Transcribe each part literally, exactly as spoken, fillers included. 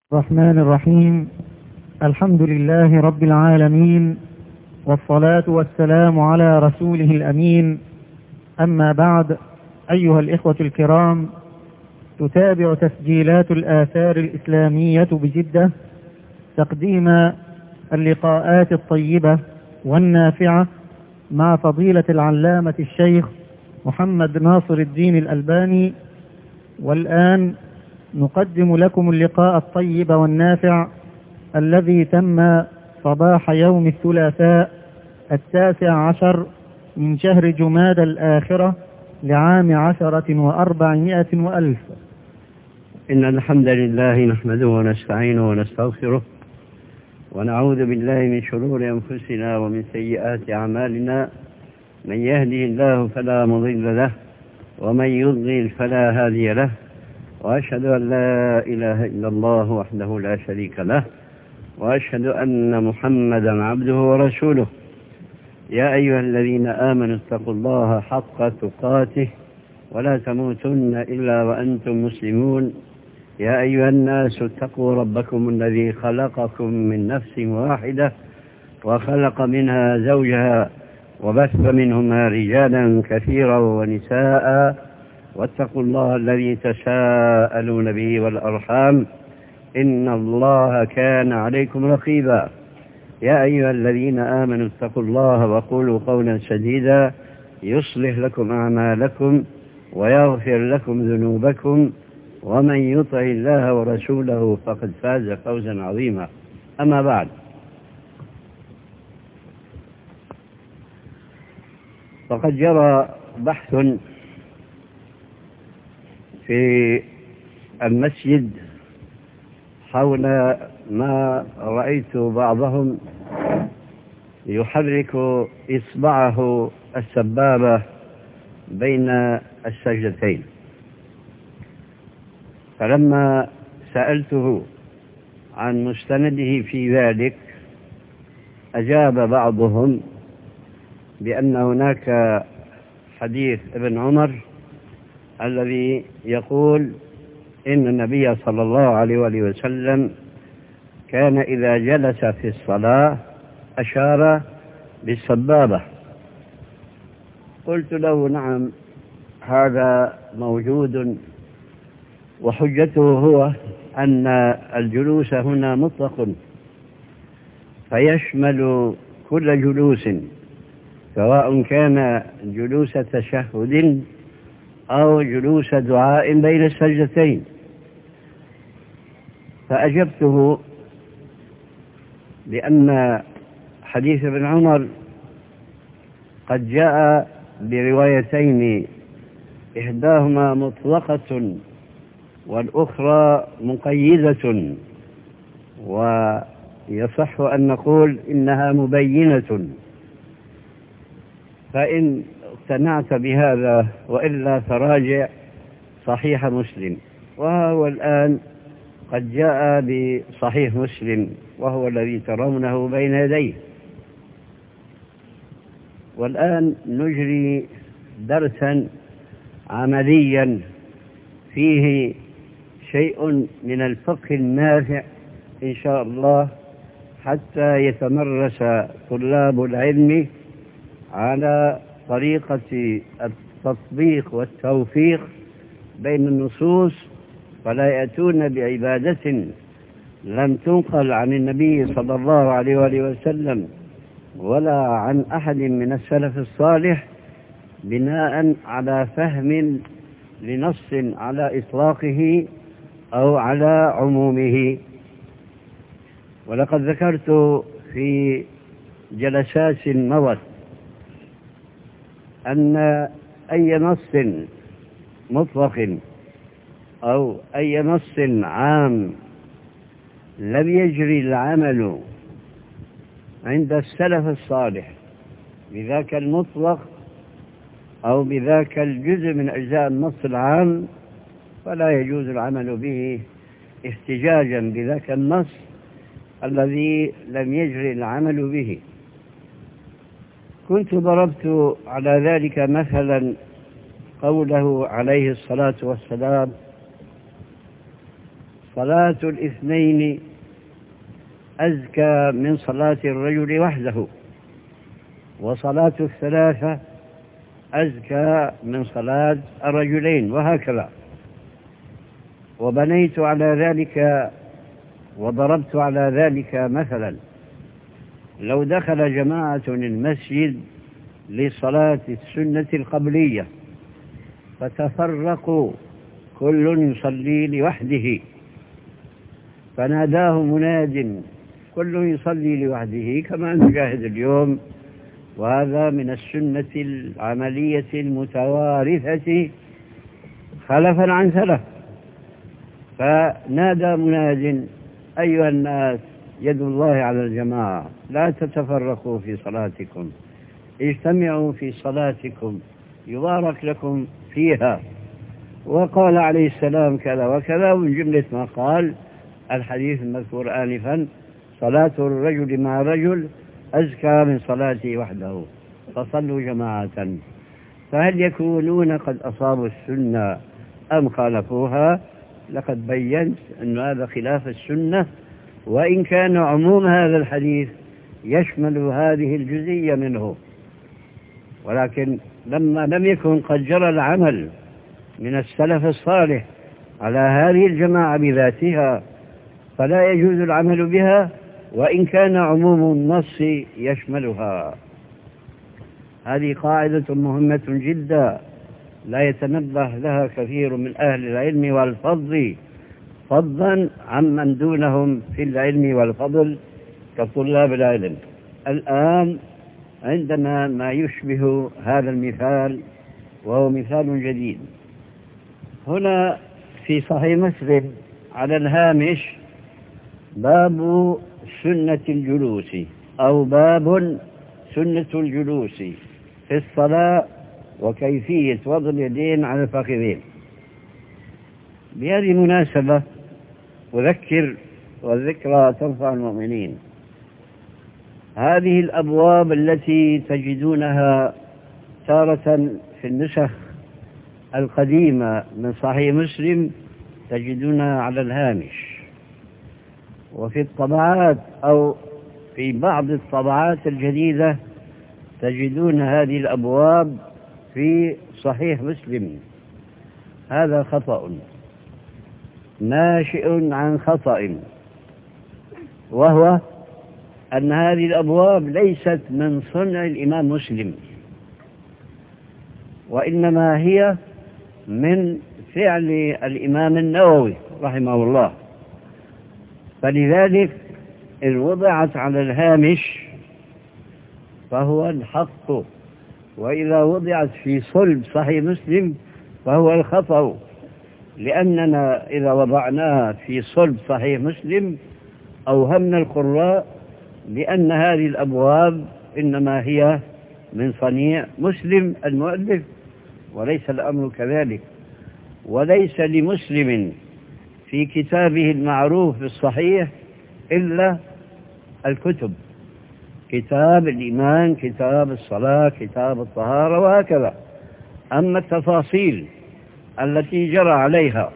الرحمن الرحيم. الحمد لله رب العالمين، والصلاة والسلام على رسوله الأمين. أما بعد، أيها الإخوة الكرام، تتابع تسجيلات الآثار الإسلامية بجدة تقديم اللقاءات الطيبة والنافعة مع فضيلة العلامة الشيخ محمد ناصر الدين الألباني. والآن نقدم لكم اللقاء الطيب والنافع الذي تم صباح يوم الثلاثاء التاسع عشر من شهر جمادى الآخرة لعام عشرة وأربعمائة وألف. إن الحمد لله نحمده ونستعينه ونستغفره ونعوذ بالله من شرور أنفسنا ومن سيئات أعمالنا. من يهده الله فلا مضل له ومن يضلل فلا هادي له، وأشهد أن لا إله إلا الله وحده لا شريك له، وأشهد أن محمدا عبده ورسوله. يا أيها الذين آمنوا اتقوا الله حق تقاته ولا تموتن إلا وأنتم مسلمون. يا أيها الناس اتقوا ربكم الذي خلقكم من نفس واحدة وخلق منها زوجها وبث منهما رجالا كثيرا ونساء، واتقوا الله الذي تساءلون به والأرحام إن الله كان عليكم رقيبا. يا أيها الذين آمنوا اتقوا الله وقولوا قولا سديدا يصلح لكم أعمالكم ويغفر لكم ذنوبكم، ومن يطع الله ورسوله فقد فاز فوزا عظيما. أما بعد، فقد جرى بحث في المسجد حول ما رأيت بعضهم يحرك إصبعه السبابة بين السجدتين، فلما سألته عن مستنده في ذلك أجاب بعضهم بأن هناك حديث ابن عمر الذي يقول إن النبي صلى الله عليه وآله وسلم كان إذا جلس في الصلاة أشار بالسبابة. قلت له نعم، هذا موجود، وحجته هو أن الجلوس هنا مطلق فيشمل كل جلوس، سواء كان جلوس تشهد أو جلوس دعاء بين السجدتين. فأجبته بأن حديث ابن عمر قد جاء بروايتين، إحداهما مطلقة والأخرى مقيدة، ويصح أن نقول إنها مبينة. فإن اقتنعت بهذا وإلا فراجع صحيح مسلم، وهو الآن قد جاء بصحيح مسلم وهو الذي ترونه بين يديه. والآن نجري درسا عمليا فيه شيء من الفقه النافع إن شاء الله، حتى يتمرس طلاب العلم على طريقة التطبيق والتوفيق بين النصوص، فلا يأتون بعبادة لم تنقل عن النبي صلى الله عليه وآله وسلم ولا عن أحد من السلف الصالح بناء على فهم لنص على إطلاقه أو على عمومه. ولقد ذكرت في جلسات مضت أن أي نص مطلق أو أي نص عام لم يجري العمل عند السلف الصالح بذاك المطلق أو بذاك الجزء من أجزاء النص العام، فلا يجوز العمل به احتجاجا بذاك النص الذي لم يجري العمل به. كنت ضربت على ذلك مثلا قوله عليه الصلاة والسلام صلاة الاثنين أزكى من صلاة الرجل وحده، وصلاة الثلاثة أزكى من صلاة الرجلين، وهكذا. وبنيت على ذلك وضربت على ذلك مثلا: لو دخل جماعة المسجد لصلاة السنة القبلية فتفرقوا كل يصلي لوحده، فناداه مناد كل يصلي لوحده كما نشاهد اليوم، وهذا من السنة العملية المتوارثة خلفا عن سلف. فنادى مناد: أيها الناس، يد الله على الجماعة، لا تتفرقوا في صلاتكم، اجتمعوا في صلاتكم يبارك لكم فيها. وقال عليه السلام كذا وكذا، ومن جملة ما قال الحديث المذكور آنفا: صلاة الرجل مع رجل أزكى من صلاته وحده، فصلوا جماعة. فهل يكونون قد أصابوا السنة أم خالفوها؟ لقد بينت أن هذا خلاف السنة، وإن كان عموم هذا الحديث يشمل هذه الجزئية منه، ولكن لما لم يكن قد جرى العمل من السلف الصالح على هذه الجماعة بذاتها فلا يجوز العمل بها، وإن كان عموم النص يشملها. هذه قاعدة مهمة جدا لا يتنبه لها كثير من أهل العلم والفضل، فضلا عمن دونهم في العلم والفضل كطلاب العلم. الآن عندنا ما يشبه هذا المثال، وهو مثال جديد. هنا في صحيح مسلم على الهامش باب سنة الجلوس، أو باب سنة الجلوس في الصلاة وكيفية وضع اليدين على الفخذين. بهذه المناسبة أذكر، والذكرى تنفع المؤمنين، هذه الأبواب التي تجدونها تارة في النسخ القديمة من صحيح مسلم تجدونها على الهامش، وفي الطبعات أو في بعض الطبعات الجديدة تجدون هذه الأبواب في صحيح مسلم. هذا خطأ ناشئ عن خطأ، وهو أن هذه الأبواب ليست من صنع الإمام مسلم، وإنما هي من فعل الإمام النووي رحمه الله. فلذلك إن وضعت على الهامش فهو الحق، وإذا وضعت في صلب صحيح مسلم فهو الخطأ، لأننا إذا وضعناها في صلب صحيح مسلم أوهمنا القراء لأن هذه الأبواب إنما هي من صنيع مسلم المؤلف، وليس الأمر كذلك. وليس لمسلم في كتابه المعروف بالصحيح إلا الكتب: كتاب الإيمان، كتاب الصلاة، كتاب الطهارة، وهكذا. أما التفاصيل التي جرى عليها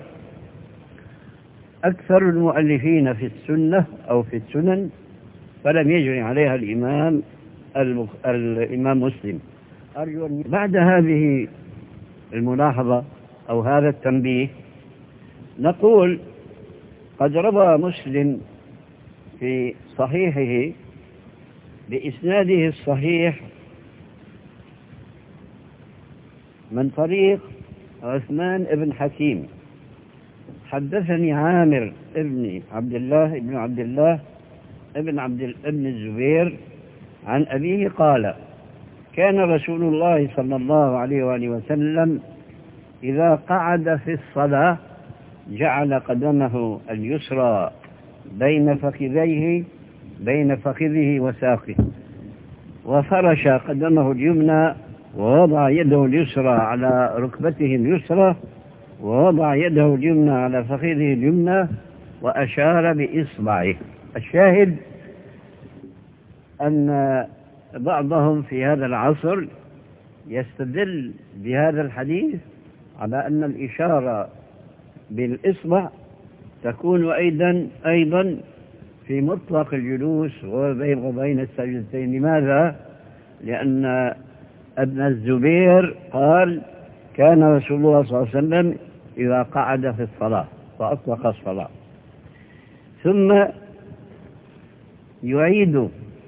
أكثر المؤلفين في السنة أو في السنن فلم يجري عليها الإمام المخ... الإمام مسلم. أرجو أن بعد هذه الملاحظة أو هذا التنبيه نقول: قد روى مسلم في صحيحه بإسناده الصحيح من طريق عثمان بن حكيم: حدثني عامر ابن عبد الله ابن عبد الله ابن عبد ابن الزبير عن أبيه قال: كان رسول الله صلى الله عليه وآله وسلم إذا قعد في الصلاة جعل قدمه اليسرى بين فخذيه بين فخذه وساقه، وفرش قدمه اليمنى، ووضع يده اليسرى على ركبته اليسرى، ووضع يده اليمنى على فخذه اليمنى، وأشار بإصبعه. الشاهد أن بعضهم في هذا العصر يستدل بهذا الحديث على أن الإشارة بالإصبع تكون أيضا أيضا في مطلق الجلوس وبين السجدتين. لماذا؟ لأن ابن الزبير قال كان رسول الله صلى الله عليه وسلم إذا قعد في الصلاة فأطلق الصلاة. ثم يعيد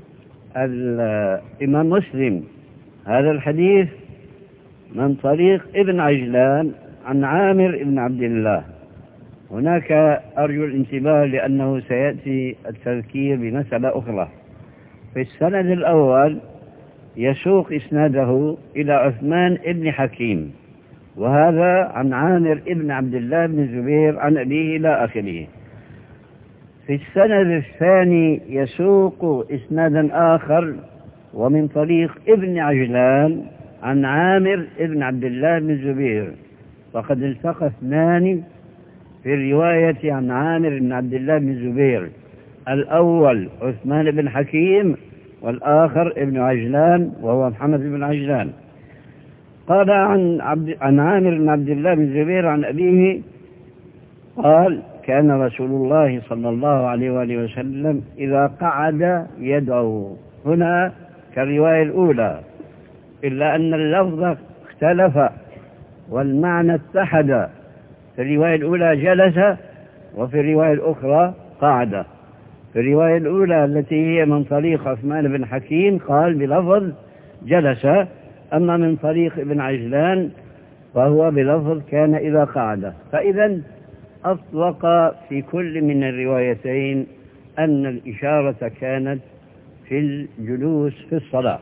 الإمام مسلم هذا الحديث من طريق ابن عجلان عن عامر بن عبد الله. هناك أرجو الانتباه لأنه سيأتي التذكير بمسألة أخرى. في السند الأول يسوق إسناده إلى عثمان بن حكيم، وهذا عن عامر بن عبد الله بن الزبير عن أبيه إلى آخره. في السند الثاني يسوق إسنادا آخر ومن طريق ابن عجلان عن عامر بن عبد الله بن الزبير، فقد التقى اثنان في الرواية عن عامر بن عبد الله بن الزبير، الأول عثمان بن حكيم والآخر ابن عجلان وهو محمد بن عجلان. قال عن, عبد عن عامر بن عبد الله بن الزبير عن أبيه قال كان رسول الله صلى الله عليه وآله وسلم إذا قعد يدعو، هنا كالرواية الأولى، إلا أن اللفظ اختلف والمعنى اتحد. في الرواية الأولى جلس، وفي الرواية الأخرى قعد. في الرواية الأولى التي هي من طريق عثمان بن حكيم قال بلفظ جلس، أما من طريق ابن عجلان فهو بلفظ كان إذا قعد. فإذا أطلق في كل من الروايتين أن الإشارة كانت في الجلوس في الصلاة.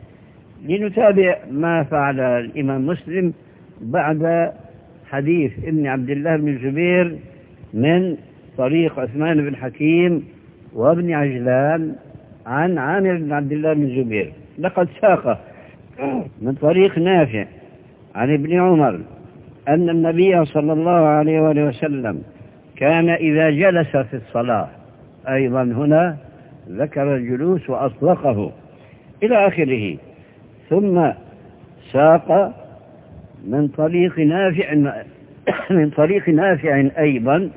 لنتابع ما فعل الإمام مسلم بعد حديث ابن عبد الله بن الزبير من طريق عثمان بن حكيم وابن عجلان عن عامر بن عبد الله بن الزبير. لقد ساق من طريق نافع عن ابن عمر أن النبي صلى الله عليه وآله وسلم كان إذا جلس في الصلاة، أيضا هنا ذكر الجلوس وأطلقه إلى آخره. ثم ساق من طريق نافع من طريق نافع أيضا،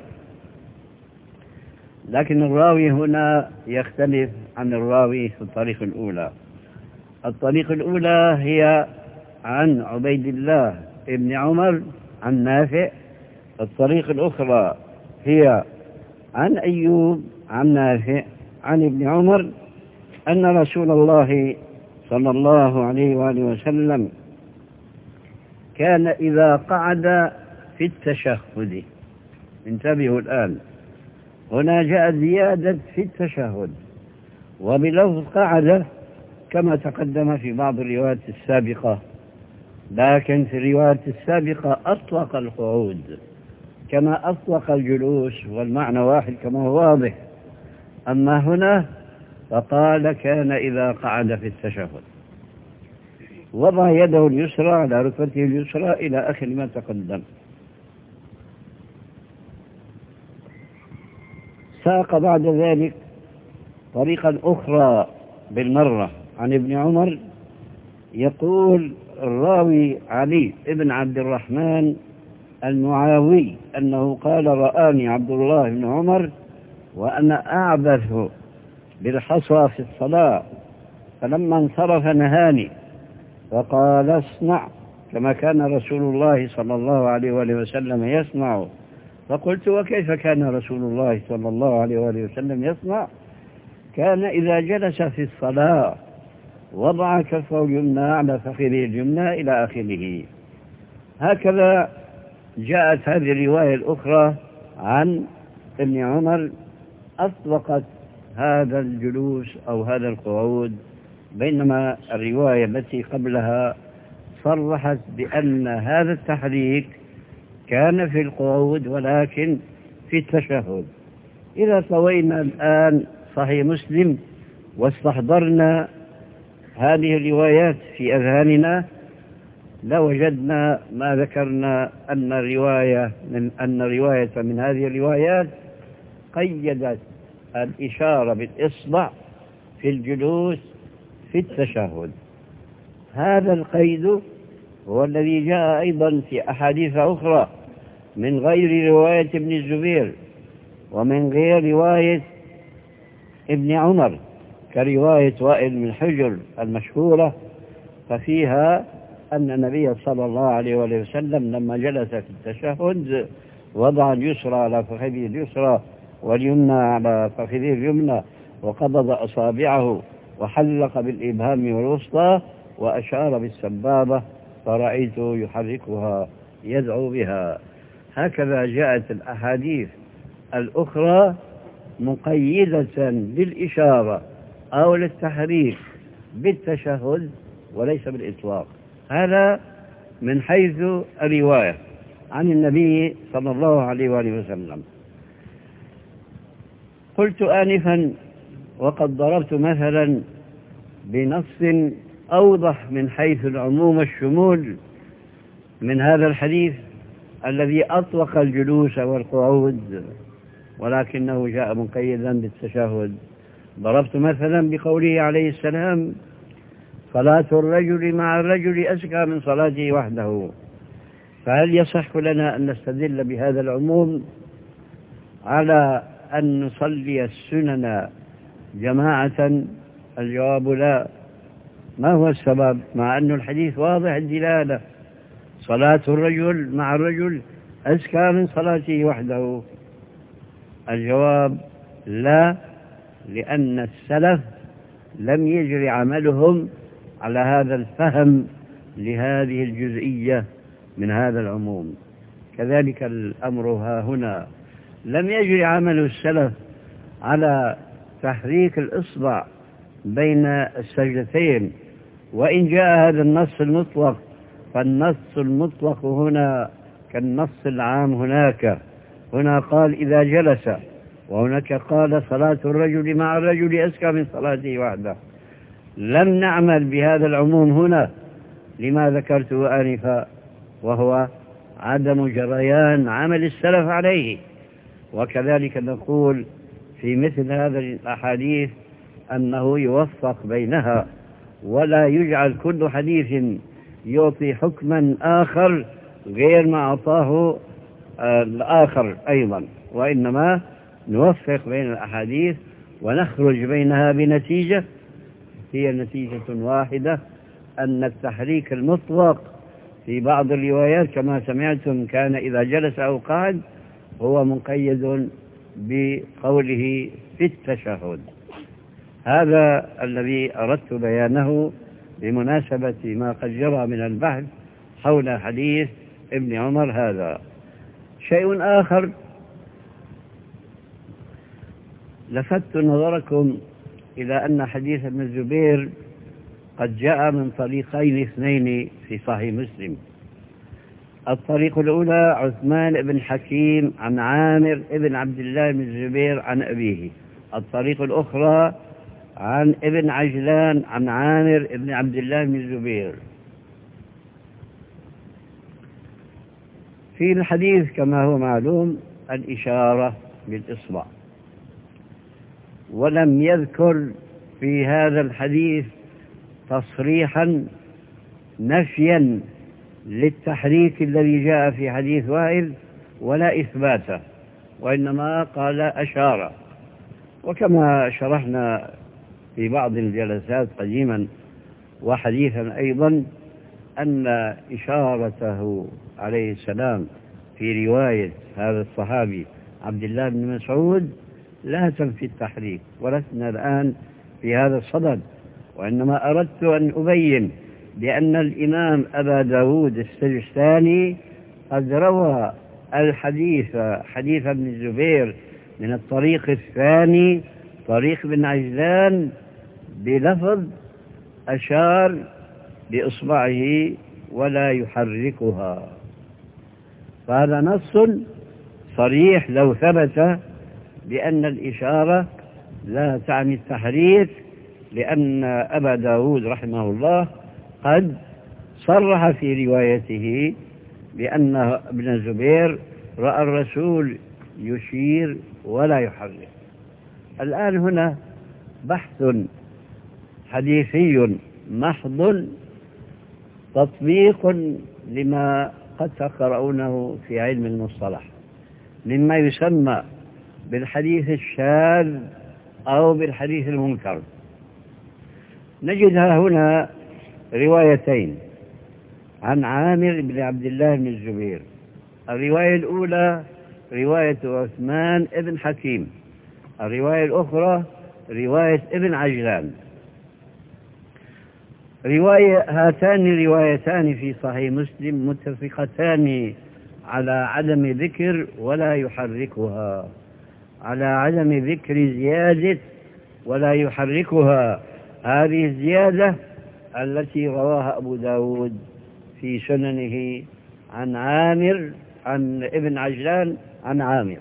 لكن الراوي هنا يختلف عن الراوي في الطريق الأولى. الطريق الأولى هي عن عبيد الله ابن عمر عن نافع، الطريق الأخرى هي عن أيوب عن نافع عن ابن عمر أن رسول الله صلى الله عليه وآله وسلم كان إذا قعد في التشهد. انتبهوا الآن، هنا جاء زيادة في التشهد وبلفظ قعد كما تقدم في بعض الروايات السابقة، لكن في الرواية السابقة أطلق القعود كما أطلق الجلوس، والمعنى واحد كما هو واضح. أما هنا فقال كان إذا قعد في التشهد وضع يده اليسرى على ركبته اليسرى إلى آخر ما تقدم. ساق بعد ذلك طريقا أخرى بالمرة عن ابن عمر، يقول الراوي علي ابن عبد الرحمن المعاوي أنه قال رآني عبد الله بن عمر وأنا أعبث بالحصى في الصلاة، فلما انصرف نهاني فقال اصنع كما كان رسول الله صلى الله عليه وآله وسلم يصنع. فقلت وكيف كان رسول الله صلى الله عليه وآله وسلم يصنع؟ كان إذا جلس في الصلاة وضع كفه اليمنى على فخذه اليمنى إلى آخره. هكذا جاءت هذه الرواية الأخرى عن ابن عمر أطلقت هذا الجلوس أو هذا القعود، بينما الرواية التي قبلها صرحت بأن هذا التحريك كان في القعود ولكن في التشهد. إذا طوينا الآن صحيح مسلم واستحضرنا هذه الروايات في أذهاننا لوجدنا ما ذكرنا أن الرواية من أن رواية من هذه الروايات قيدت الإشارة بالإصبع في الجلوس في التشهد. هذا القيد هو الذي جاء أيضا في أحاديث أخرى من غير رواية ابن الزبير، ومن غير رواية ابن عمر كرواية وائل بن حجر المشهورة، ففيها أن النبي صلى الله عليه وسلم لما جلس في التشهد وضع اليسرى على فخذه اليسرى واليمنى على فخذه اليمنى، وقبض أصابعه وحلق بالإبهام والوسطى وأشار بالسبابة، فرأيته يحركها يدعو بها. هكذا جاءت الأحاديث الأخرى مقيدة بالإشارة أو للتحريك بالتشهد وليس بالإطلاق. هذا من حيث الرواية عن النبي صلى الله عليه وآله وسلم. قلت آنفا وقد ضربت مثلا بنص أوضح من حيث العموم والشمول من هذا الحديث الذي أطلق الجلوس والقعود، ولكنه جاء مقيدا بالتشهد. ضربت مثلا بقوله عليه السلام: صلاة الرجل مع الرجل أزكى من صلاته وحده. فهل يصح لنا أن نستدل بهذا العموم على أن نصلي السنن جماعة؟ الجواب لا. ما هو السبب؟ مع أن الحديث واضح الدلالة: صلاة الرجل مع الرجل أزكى من صلاته وحده. الجواب لا، لأن السلف لم يجري عملهم على هذا الفهم لهذه الجزئية من هذا العموم. كذلك الأمر ها هنا، لم يجري عمل السلف على تحريك الإصبع بين السجدتين، وإن جاء هذا النص المطلق فالنص المطلق هنا كالنص العام هناك. هنا قال إذا جلس، وهناك قال صلاة الرجل مع الرجل أزكى من صلاته وحده. لم نعمل بهذا العموم هنا لما ذكرته آنفا، وهو عدم جريان عمل السلف عليه. وكذلك نقول في مثل هذه الأحاديث أنه يوفق بينها، ولا يجعل كل حديث يعطي حكما آخر غير ما أعطاه الآخر أيضا، وإنما نوفق بين الأحاديث ونخرج بينها بنتيجة هي نتيجة واحدة: أن التحريك المطلق في بعض الروايات كما سمعتم كان إذا جلس أو قعد هو مقيد بقوله في التشهد. هذا الذي أردت بيانه بمناسبة ما قد جرى من البحث حول حديث ابن عمر هذا. شيء آخر، لفت نظركم إلى أن حديث ابن الزبير قد جاء من طريقين اثنين في صحيح مسلم. الطريق الأولى عثمان بن حكيم عن عامر بن عبد الله بن الزبير عن أبيه. الطريق الأخرى عن ابن عجلان عن عامر بن عبد الله بن الزبير. في الحديث كما هو معلوم الإشارة بالإصبع، ولم يذكر في هذا الحديث تصريحا نفيا للتحريك الذي جاء في حديث وائل ولا إثباته، وإنما قال أشار. وكما شرحنا في بعض الجلسات قديما وحديثا أيضا أن إشارته عليه السلام في رواية هذا الصحابي عبد الله بن مسعود لا تنفي التحريك، ولسنا الآن في هذا الصدد، وإنما أردت أن أبين بأن الإمام أبا داود السجستاني قد روى الحديث حديث ابن الزبير من الطريق الثاني طريق بن عجلان بلفظ أشار بإصبعه ولا يحركها. فهذا نص صريح لو ثبت بأن الإشارة لا تعني التحريك، لأن أبا داود رحمه الله قد صرح في روايته بأن ابن الزبير رأى الرسول يشير ولا يحرك. الآن هنا بحث حديثي محض تطبيق لما قد تقرؤونه في علم المصطلح مما يسمى بالحديث الشاذ أو بالحديث المنكر. نجدها هنا روايتين عن عامر بن عبد الله بن الزبير. الرواية الأولى رواية عثمان بن حكيم، الرواية الأخرى رواية ابن عجلان. رواية هاتان الروايتان في صحيح مسلم متفقتان على عدم ذكر ولا يحركها، على عدم ذكر زيادة ولا يحركها. هذه الزيادة التي رواها أبو داود في سننه عن عامر عن ابن عجلان عن عامر.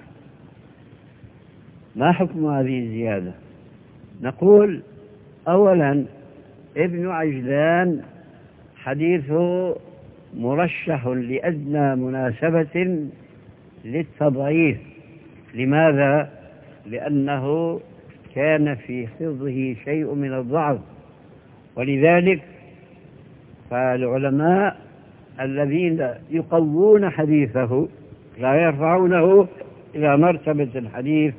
ما حكم هذه الزيادة؟ نقول أولا ابن عجلان حديثه مرشح لأدنى مناسبة للتضعيف. لماذا؟ لأنه كان في حفظه شيء من الضعف، ولذلك فالعلماء الذين يقوون حديثه لا يرفعونه إلى مرتبة الحديث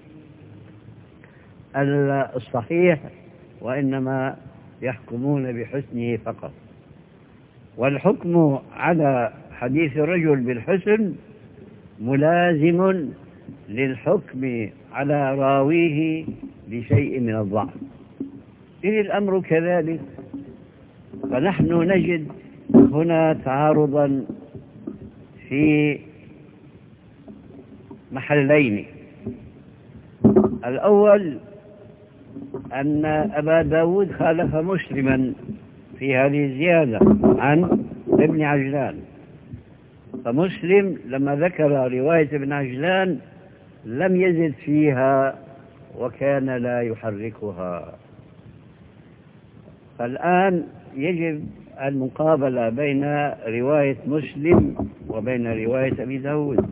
الصحيح، وإنما يحكمون بحسنه فقط. والحكم على حديث الرجل بالحسن ملازم للحكم على راويه بشيء من الضعف. إذ الأمر كذلك، فنحن نجد هنا تعارضا في محلين. الأول أن أبا داود خالف مسلما في هذه الزيادة عن ابن عجلان، فمسلم لما ذكر رواية ابن عجلان لم يزد فيها وكان لا يحركها. فالآن يجب المقابلة بين رواية مسلم وبين رواية أبي داود.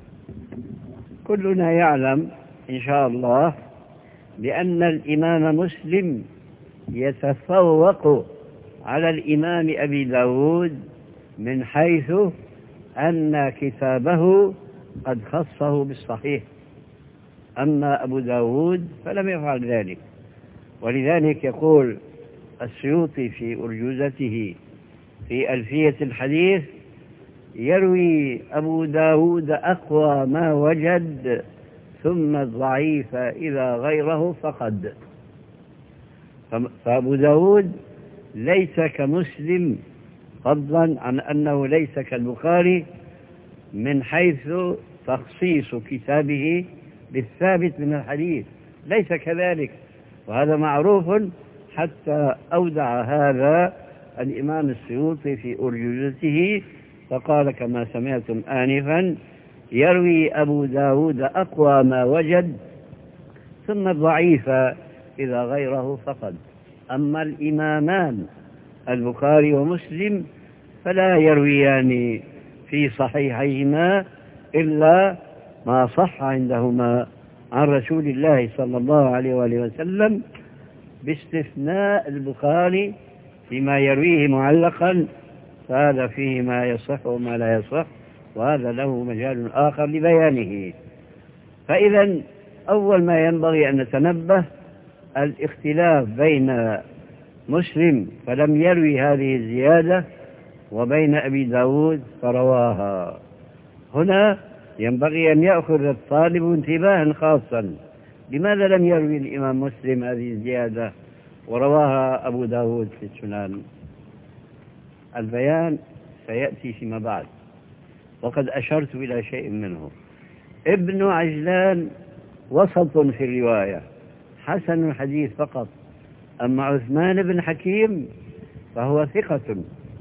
كلنا يعلم إن شاء الله بأن الإمام مسلم يتفوق على الإمام أبي داود من حيث أن كتابه قد خصه بالصحيح، أما أبو داود فلم يفعل ذلك. ولذلك يقول السيوطي في أرجوزته في ألفية الحديث: يروي أبو داود أقوى ما وجد ثم الضعيف إذا غيره فقد. فأبو داود ليس كمسلم، فضلا عن أنه ليس كالبخاري من حيث تخصيص كتابه بالثابت من الحديث، ليس كذلك، وهذا معروف حتى أودع هذا الإمام السيوطي في أرجوزته فقال كما سمعتم آنفا: يروي أبو داود أقوى ما وجد ثم الضعيف إذا غيره فقد. أما الإمامان البخاري ومسلم فلا يرويان في صحيحيهما إلا ما صح عندهما عن رسول الله صلى الله عليه وآله وسلم، باستثناء البخاري فيما يرويه معلقا، فهذا فيه ما يصح وما لا يصح، وهذا له مجال آخر لبيانه. فإذا أول ما ينبغي أن نتنبه الاختلاف بين مسلم فلم يروي هذه الزيادة وبين أبي داود فرواها. هنا ينبغي أن يأخذ الطالب انتباها خاصا: لماذا لم يروي الإمام مسلم هذه الزيادة ورواها أبو داود في السنن؟ البيان سيأتي فيما بعد، وقد أشرت إلى شيء منه. ابن عجلان وسط في الرواية، حسن الحديث فقط، أما عثمان بن حكيم فهو ثقة،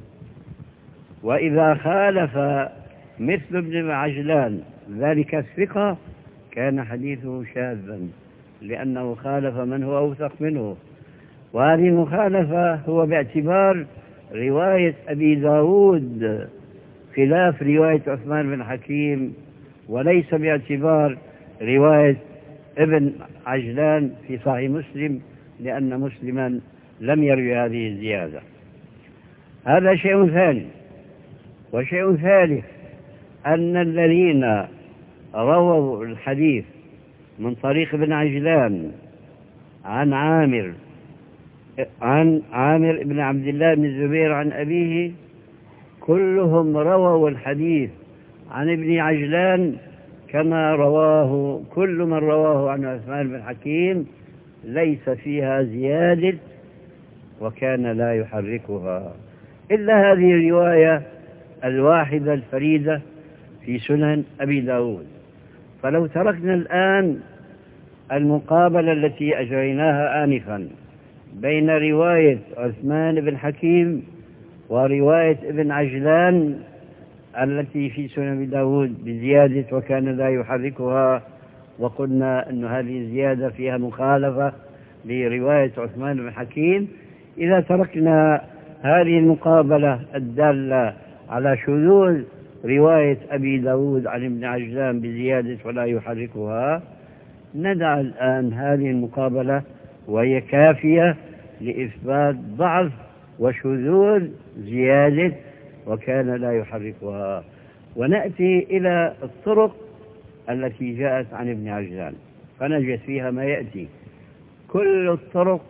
وإذا خالف مثل ابن عجلان ذلك الثقة كان حديثه شاذا، لأنه خالف من هو أوثق منه. وهذه المخالفة هو باعتبار رواية أبي داود خلاف رواية عثمان بن حكيم، وليس باعتبار رواية ابن عجلان في صحيح مسلم، لأن مسلما لم يروي هذه الزيادة. هذا شيء ثاني. وشيء ثالث: أن الذين رووا الحديث من طريق ابن عجلان عن عامر عن عامر بن عبد الله بن الزبير عن أبيه، كلهم رووا الحديث عن ابن عجلان كما رواه كل من رواه عن عثمان بن حكيم، ليس فيها زيادة وكان لا يحركها، إلا هذه الرواية الواحدة الفريدة في سنن أبي داود. فلو تركنا الآن المقابلة التي أجريناها آنفا بين رواية عثمان بن حكيم ورواية ابن عجلان التي في سنن أبي داود بزيادة وكان لا يحركها، وقلنا أن هذه الزيادة فيها مخالفة لرواية عثمان بن حكيم، إذا تركنا هذه المقابلة الدالة على شذوذ رواية أبي داود عن ابن عجلان بزيادة ولا يحركها، ندع الآن هذه المقابلة وهي كافية لإثبات ضعف وشذوذ زيادة وكان لا يحركها، ونأتي إلى الطرق التي جاءت عن ابن عجلان فنجد فيها ما يأتي. كل الطرق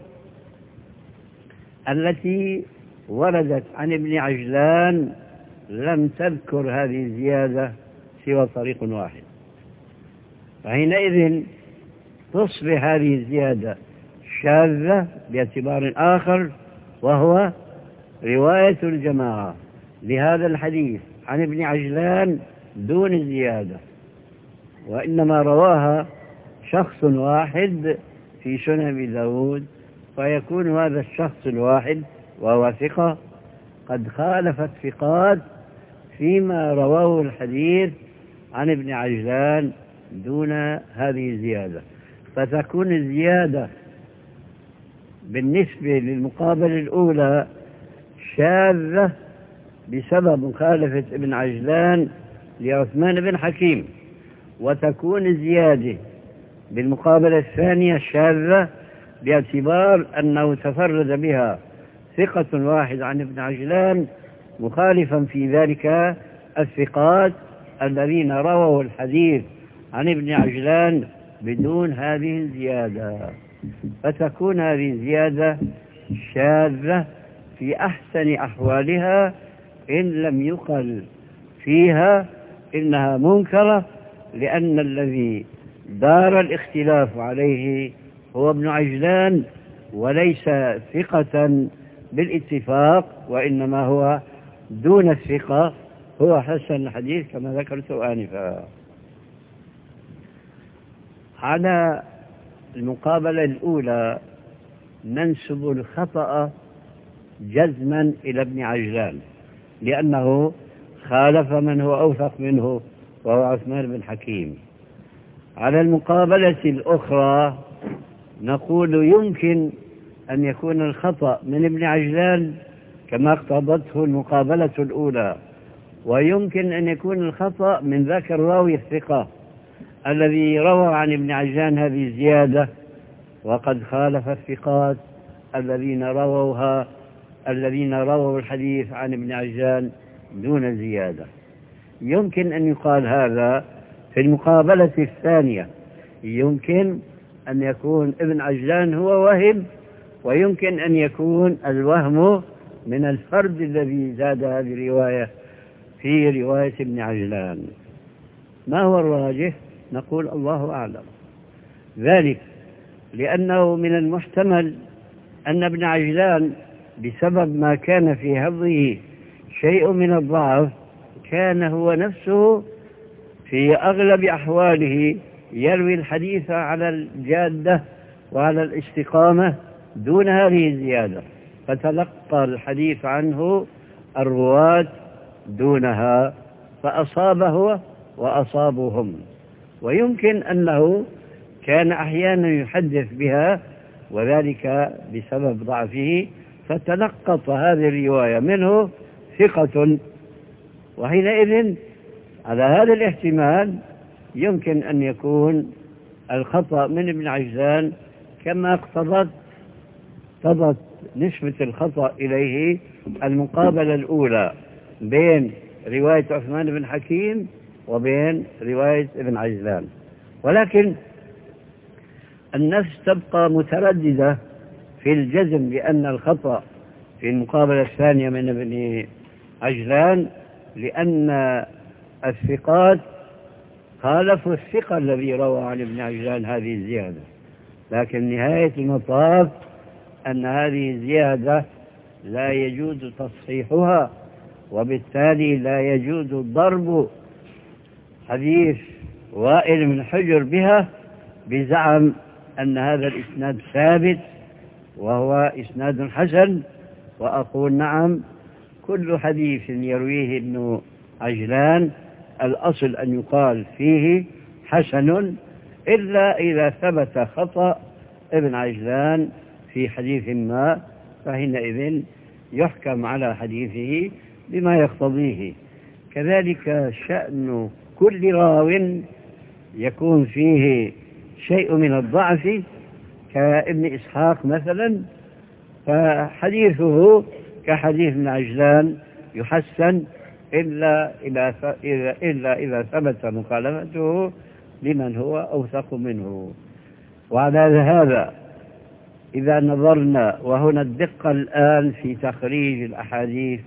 التي وردت عن ابن عجلان لم تذكر هذه الزيادة سوى طريق واحد، فحينئذ تصبح هذه الزيادة شاذة باعتبار آخر، وهو رواية الجماعة لهذا الحديث عن ابن عجلان دون الزيادة، وإنما رواها شخص واحد في سنن أبي داود، فيكون هذا الشخص الواحد وهو ثقة قد خالف الثقات فيما رواه الحديث عن ابن عجلان دون هذه الزيادة، فتكون الزيادة بالنسبة للمقابلة الأولى شاذة بسبب مخالفة ابن عجلان لعثمان بن حكيم، وتكون الزيادة بالمقابلة الثانية شاذة باعتبار أنه تفرد بها ثقة واحد عن ابن عجلان مخالفا في ذلك الثقات الذين رووا الحديث عن ابن عجلان بدون هذه الزيادة، فتكون هذه الزيادة شاذة في أحسن أحوالها إن لم يقل فيها إنها منكرة، لأن الذي دار الاختلاف عليه هو ابن عجلان وليس ثقة بالاتفاق، وإنما هو دون الثقة، هو حسن الحديث كما ذكرت آنفا. على المقابلة الأولى ننسب الخطأ جزما إلى ابن عجلان لأنه خالف من هو أوثق منه وهو عثمان بن حكيم. على المقابلة الأخرى نقول يمكن أن يكون الخطأ من ابن عجلان كما اقتضته المقابلة الأولى، ويمكن أن يكون الخطأ من ذاك الراوي الثقة الذي روى عن ابن عجلان هذه الزيادة وقد خالف الثقات الذين رووها الذين رووا الحديث عن ابن عجلان دون زيادة. يمكن أن يقال هذا في المقابلة الثانية، يمكن أن يكون ابن عجلان هو وهم، ويمكن أن يكون الوهم من الفرد الذي زاد هذه الرواية في رواية ابن عجلان. ما هو الراجح؟ نقول الله أعلم، ذلك لأنه من المحتمل أن ابن عجلان بسبب ما كان في حفظه شيء من الضعف كان هو نفسه في أغلب أحواله يروي الحديث على الجادة وعلى الاستقامة دون هذه الزيادة، فتلقى الحديث عنه الرواة دونها فأصابه وأصابهم. ويمكن أنه كان أحيانا يحدث بها وذلك بسبب ضعفه، فتلقط هذه الرواية منه ثقة، وحينئذ على هذا الاحتمال يمكن أن يكون الخطأ من ابن عجلان كما اقتضت اقتضت نسبة الخطأ إليه المقابلة الأولى بين رواية عثمان بن حكيم وبين رواية ابن عجلان. ولكن النفس تبقى مترددة في الجزم بأن الخطأ في المقابلة الثانية من ابن عجلان، لأن الثقات خالفوا الثقة الذي روى عن ابن عجلان هذه الزيادة، لكن نهاية المطاف أن هذه الزيادة لا يجوز تصحيحها، وبالتالي لا يجوز ضرب حديث وائل بن حجر بها بزعم أن هذا الإسناد ثابت وهو إسناد حسن. وأقول نعم، كل حديث يرويه ابن عجلان الأصل أن يقال فيه حسن، إلا إذا ثبت خطأ ابن عجلان في حديث ما، فحينئذ يحكم على حديثه بما يقتضيه. كذلك شأن كل راو يكون فيه شيء من الضعف كابن إسحاق مثلا، فحديثه كحديث ابن عجلان يحسن إلا إذا إلا إذا ثبت مخالفته لمن هو أوثق منه. وعلى هذا إذا نظرنا، وهنا الدقة الآن في تخريج الأحاديث،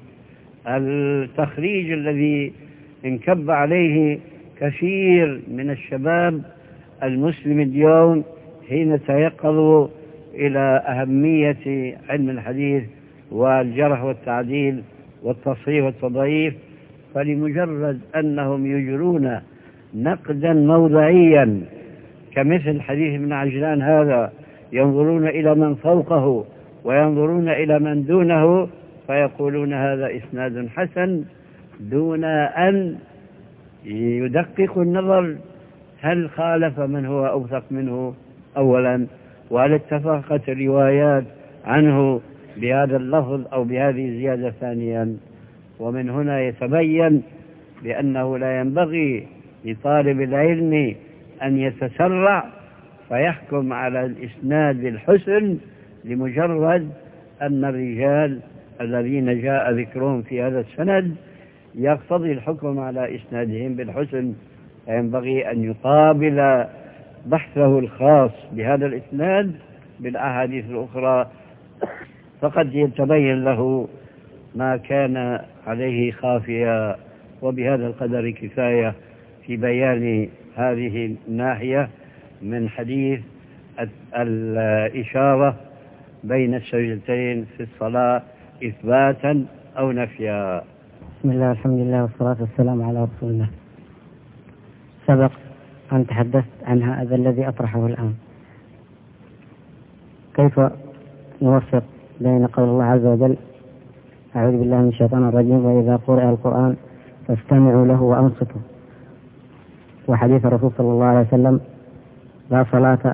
التخريج الذي انكب عليه كثير من الشباب المسلم اليوم حين تيقظوا إلى أهمية علم الحديث والجرح والتعديل والتصحيح والتضعيف، فلمجرد أنهم يجرون نقدا موضعيا كمثل حديث ابن عجلان هذا، ينظرون إلى من فوقه وينظرون إلى من دونه فيقولون هذا إسناد حسن، دون أن يدققوا النظر هل خالف من هو أوثق منه أولا، وهل اتفقت الروايات عنه بهذا اللفظ أو بهذه الزيادة ثانيا. ومن هنا يتبين بأنه لا ينبغي لطالب العلم أن يتسرع فيحكم على الإسناد بالحسن لمجرد أن الرجال الذين جاء ذكرهم في هذا السند يقتضي الحكم على إسنادهم بالحسن، فينبغي أن يقابل بحثه الخاص بهذا الإسناد بالأحاديث الأخرى، فقد يتبين له ما كان عليه خافيا. وبهذا القدر كفاية في بيان هذه الناحية من حديث الإشارة بين السجدتين في الصلاة إثباتا أو نفيا. بسم الله الحمد لله والصلاة والسلام على رسول الله. سبق أن تحدثت عن هذا الذي أطرحه الآن، كيف نوفق بين قول الله عز وجل أعوذ بالله من الشيطان الرجيم وإذا قرئ القرآن فاستمعوا له وأنصتوا، وحديث الرسول صلى الله عليه وسلم لا صلاة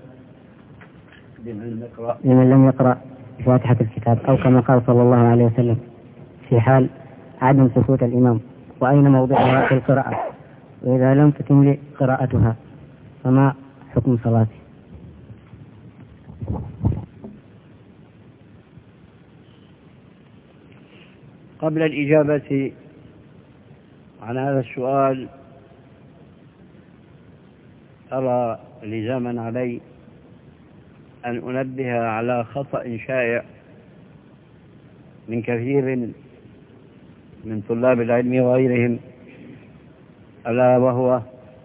لمن لم يقرأ بفاتحة الكتاب، أو كما قال صلى الله عليه وسلم في حال عدم سكوت الإمام وأين موضعها في القراءة، وإذا لم تتم قراءتها فما حكم صلاته؟ قبل الإجابة عن هذا السؤال أرى لزاما علي أن أنبه على خطأ شائع من كثير من طلاب العلم وغيرهم، ألا وهو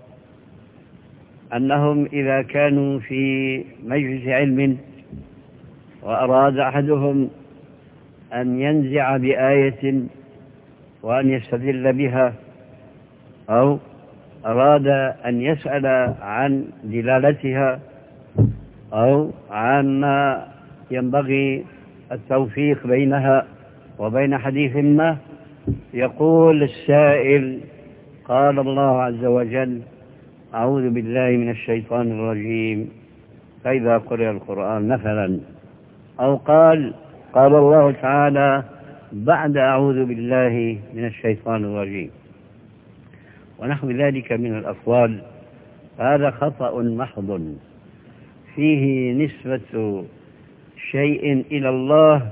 أنهم إذا كانوا في مجلس علم وأراد أحدهم أن ينزع بآية وأن يستدل بها، أو أراد أن يسأل عن دلالتها أو عما ينبغي التوفيق بينها وبين حديث ما، يقول السائل قال الله عز وجل أعوذ بالله من الشيطان الرجيم فإذا قرئ القرآن مثلا، أو قال قال الله تعالى بعد أعوذ بالله من الشيطان الرجيم، ونحو ذلك من الأقوال. هذا خطأ محض فيه نسبة شيء إلى الله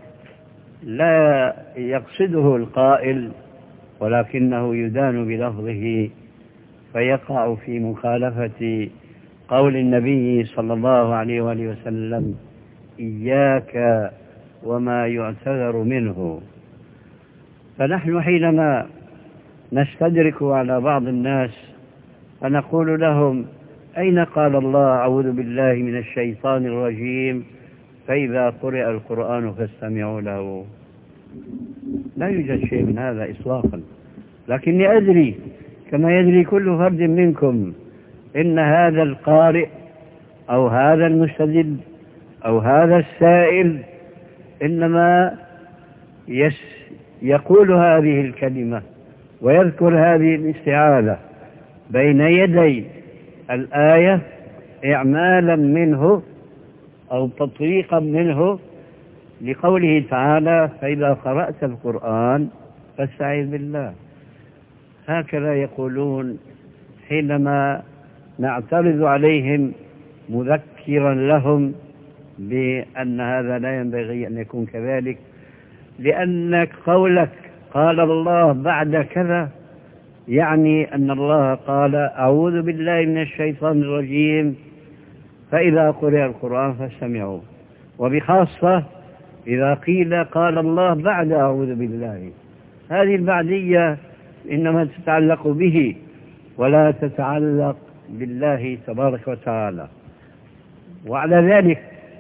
لا يقصده القائل، ولكنه يدان بلفظه فيقع في مخالفة قول النبي صلى الله عليه وآله وسلم: إياك وما يعتذر منه. فنحن حينما نستدرك على بعض الناس فنقول لهم: أين قال الله أعوذ بالله من الشيطان الرجيم فإذا قرئ القرآن فاستمعوا له؟ لا يوجد شيء من هذا إطلاقا، لكني أدري كما يدري كل فرد منكم إن هذا القارئ أو هذا المستدل أو هذا السائل إنما يس يقول هذه الكلمة ويذكر هذه الاستعاذة بين يدي الآية إعمالا منه أو تطبيقا منه لقوله تعالى: فإذا قرأت القرآن فاستعذ بالله. هكذا يقولون حينما نعترض عليهم مذكرا لهم بأن هذا لا ينبغي أن يكون كذلك، لأنك قولك قال الله بعد كذا يعني أن الله قال أعوذ بالله من الشيطان الرجيم فإذا قرئ القرآن فاستمعوا، وبخاصة إذا قيل قال الله بعد أعوذ بالله. هذه البعدية إنما تتعلق به ولا تتعلق بالله تبارك وتعالى. وعلى ذلك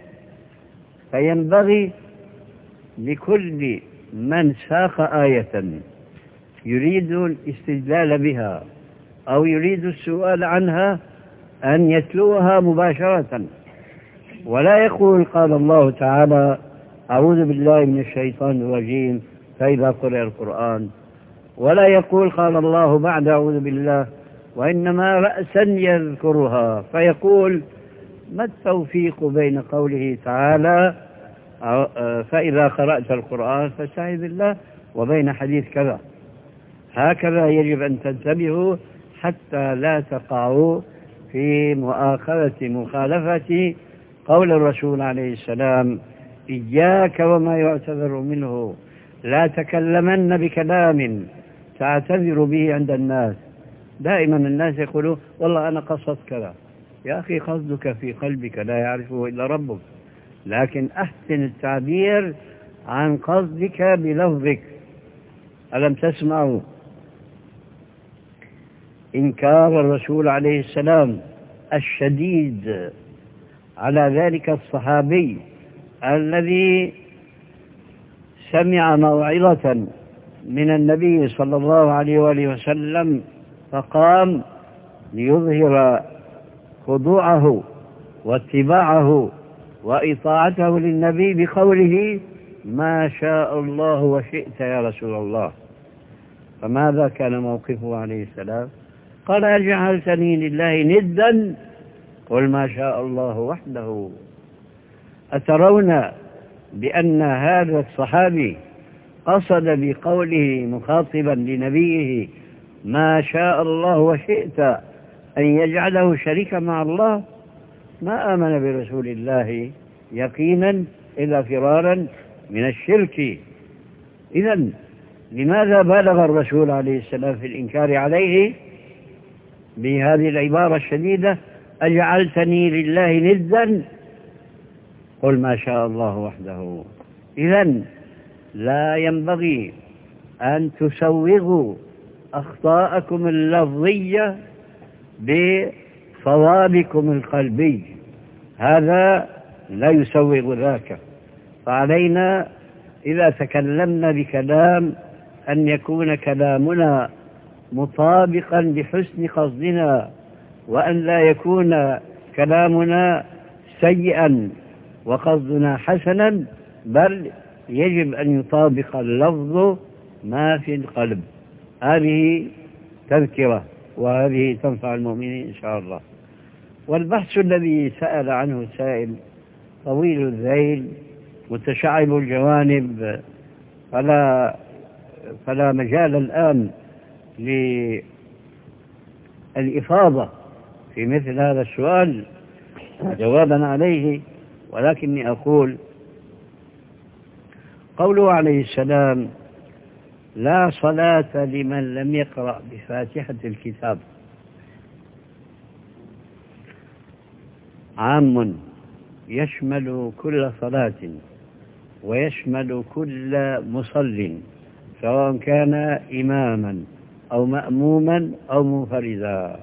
فينبغي لكل من ساق آية يريد الاستدلال بها أو يريد السؤال عنها أن يتلوها مباشرة، ولا يقول قال الله تعالى أعوذ بالله من الشيطان الرجيم فإذا قرئ القرآن، ولا يقول قال الله بعد أعوذ بالله، وإنما رأسا يذكرها فيقول: ما التوفيق بين قوله تعالى فإذا قرأت القرآن فاستعذ بالله وبين حديث كذا؟ هكذا يجب أن تنتبهوا حتى لا تقعوا في مؤاخذة مخالفة قول الرسول عليه السلام: إياك وما يعتذر منه، لا تكلمن بكلام تعتذر به عند الناس. دائما الناس يقولون والله أنا قصدت كذا. يا أخي قصدك في قلبك لا يعرفه إلا ربك، لكن أحسن التعبير عن قصدك بلفظك. ألم تسمعوا إنكار الرسول عليه السلام الشديد على ذلك الصحابي الذي سمع موعظة من النبي صلى الله عليه وآله وسلم فقام ليظهر خضوعه واتباعه وإطاعته للنبي بقوله: ما شاء الله وشئت يا رسول الله. فماذا كان موقفه عليه السلام؟ قال: أجعلتني لله ندا؟ قل ما شاء الله وحده. أترون بأن هذا الصحابي قصد بقوله مخاطبا لنبيه ما شاء الله وشئت أن يجعله شريكا مع الله؟ ما آمن برسول الله يقينا إلا فرارا من الشرك. إذن لماذا بالغ الرسول عليه السلام في الإنكار عليه بهذه العبارة الشديدة: أجعلتني لله ندا؟ قل ما شاء الله وحده. إذن لا ينبغي أن تسوغوا أخطاءكم اللفظية بصوابكم القلبي، هذا لا يسوغ ذاك. فعلينا إذا تكلمنا بكلام أن يكون كلامنا مطابقا بحسن قصدنا، وأن لا يكون كلامنا سيئا وقصدنا حسنا، بل يجب أن يطابق اللفظ ما في القلب. هذه تذكرة وهذه تنفع المؤمنين إن شاء الله. والبحث الذي سأل عنه السائل طويل الذيل متشعب الجوانب، فلا, فلا مجال الآن للإفاضة في مثل هذا السؤال جوابا عليه، ولكني أقول قوله عليه السلام: لا صلاة لمن لم يقرأ بفاتحة الكتاب. عام يشمل كل صلاة ويشمل كل مصل، سواء كان إماما أو مأموما أو منفردا،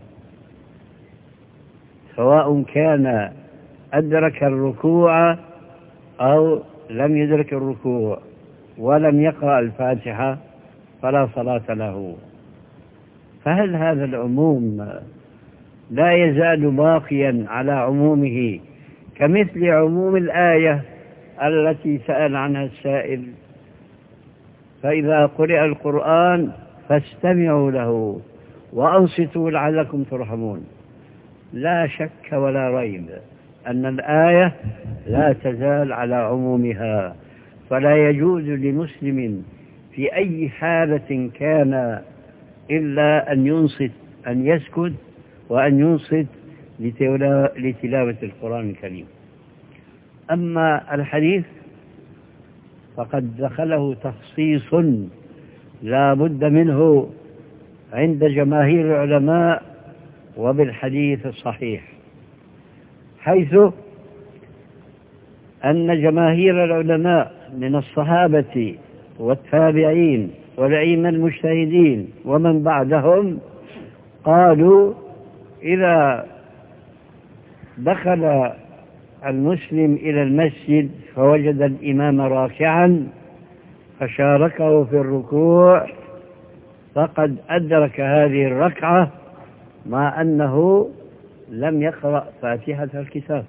سواء كان أدرك الركوع أو لم يدرك الركوع ولم يقرأ الفاتحة فلا صلاة له. فهل هذا العموم لا يزال باقيا على عمومه كمثل عموم الآية التي سأل عنها السائل؟ فإذا قرئ القرآن فاستمعوا له وأنصتوا لعلكم ترحمون. لا شك ولا ريب أن الآية لا تزال على عمومها، فلا يجوز لمسلم في أي حالة كان إلا أن ينصت، أن يسكت وأن ينصت لتلاوة القرآن الكريم. أما الحديث فقد دخله تخصيص لا بد منه عند جماهير العلماء وبالحديث الصحيح، حيث أن جماهير العلماء من الصحابة والتابعين والأئمة المجتهدين ومن بعدهم قالوا إذا دخل المسلم إلى المسجد فوجد الإمام راكعا فشاركه في الركوع فقد أدرك هذه الركعة مع أنه لم يقرأ فاتحة الكتاب.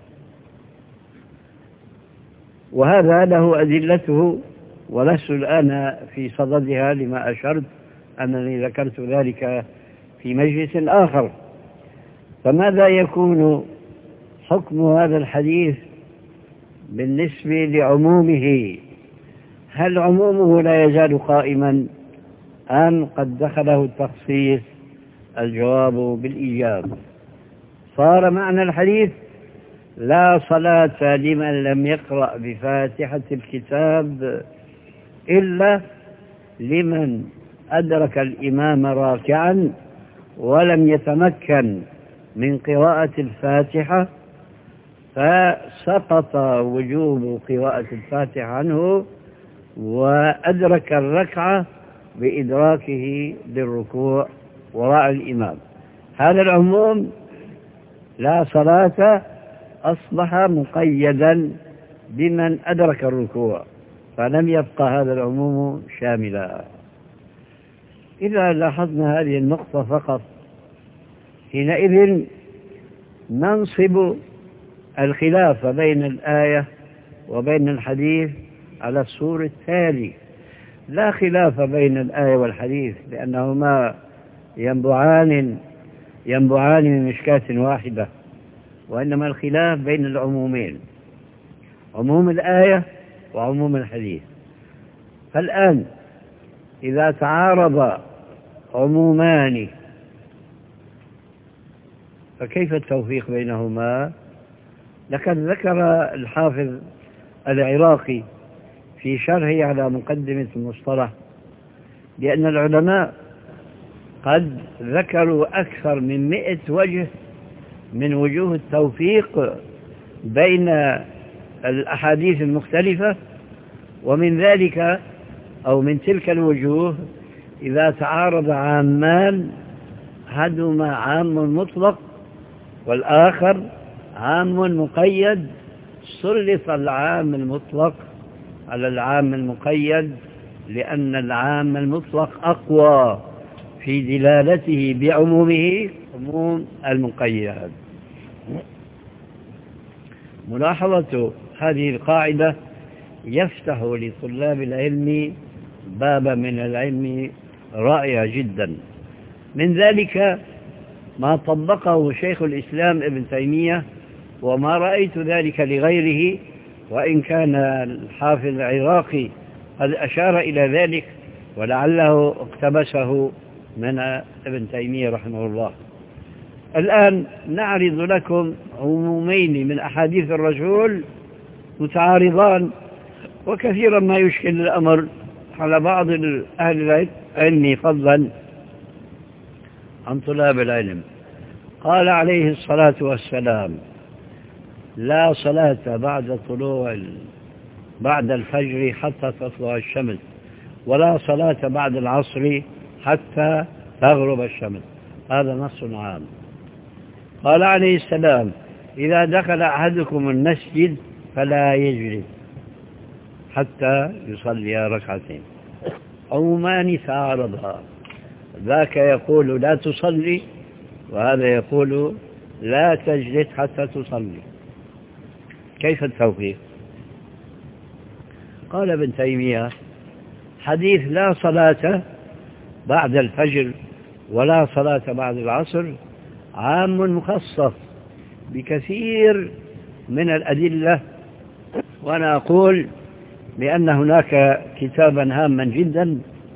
وهذا له أدلته ولست الآن في صددها لما أشرت أنني ذكرت ذلك في مجلس آخر. فماذا يكون حكم هذا الحديث بالنسبة لعمومه؟ هل عمومه لا يزال قائما أم قد دخله التخصيص؟ الجواب بالإيجاب. صار معنى الحديث لا صلاة لمن لم يقرأ بفاتحة الكتاب إلا لمن أدرك الإمام راكعا ولم يتمكن من قراءة الفاتحة فسقط وجوب قراءة الفاتحة عنه وأدرك الركعة بإدراكه للركوع وراء الإمام. هذا العموم لا صلاة أصبح مقيدا بمن أدرك الركوع، فلم يبقى هذا العموم شاملا. إذا لاحظنا هذه النقطة فقط حينئذ ننصب الخلاف بين الآية وبين الحديث على الصور التالي: لا خلاف بين الآية والحديث لأنهما ينبعان ينبعان من مشكاة واحدة، وإنما الخلاف بين العمومين، عموم الآية وعموم الحديث. فالآن إذا تعارض عمومان فكيف التوفيق بينهما؟ لقد ذكر الحافظ العراقي في شرحه على مقدمة المصطلح بأن العلماء قد ذكروا أكثر من مئة وجه من وجوه التوفيق بين الأحاديث المختلفة، ومن ذلك أو من تلك الوجوه إذا تعارض عامان أحدهما عام مطلق والآخر عام مقيد سلط العام المطلق على العام المقيد، لأن العام المطلق أقوى في دلالته بعمومه عموم المقيد. ملاحظة هذه القاعدة يفتح لطلاب العلم بابا من العلم رائع جدا. من ذلك ما طبقه شيخ الإسلام ابن تيمية، وما رأيت ذلك لغيره، وإن كان الحافظ العراقي قد أشار إلى ذلك ولعله اقتبسه من ابن تيمية رحمه الله. الآن نعرض لكم عمومين من أحاديث الرسول متعارضان، وكثيرا ما يشكل الأمر على بعض أهل العلم فضلا عن طلاب العلم. قال عليه الصلاة والسلام: لا صلاة بعد طلوع بعد الفجر حتى تطلع الشمس، ولا صلاة بعد العصر حتى تغرب الشمس. هذا نص عام. قال عليه السلام: إذا دخل أحدكم المسجد فلا يجلس حتى يصلي ركعتين. عمومان تعارضا، ذاك يقول لا تصلي، وهذا يقول لا تجلس حتى تصلي. كيف التوفيق؟ قال ابن تيمية: حديث لا صلاة بعد الفجر ولا صلاة بعد العصر عام مخصص بكثير من الأدلة، وأنا أقول بأن هناك كتابا هاما جدا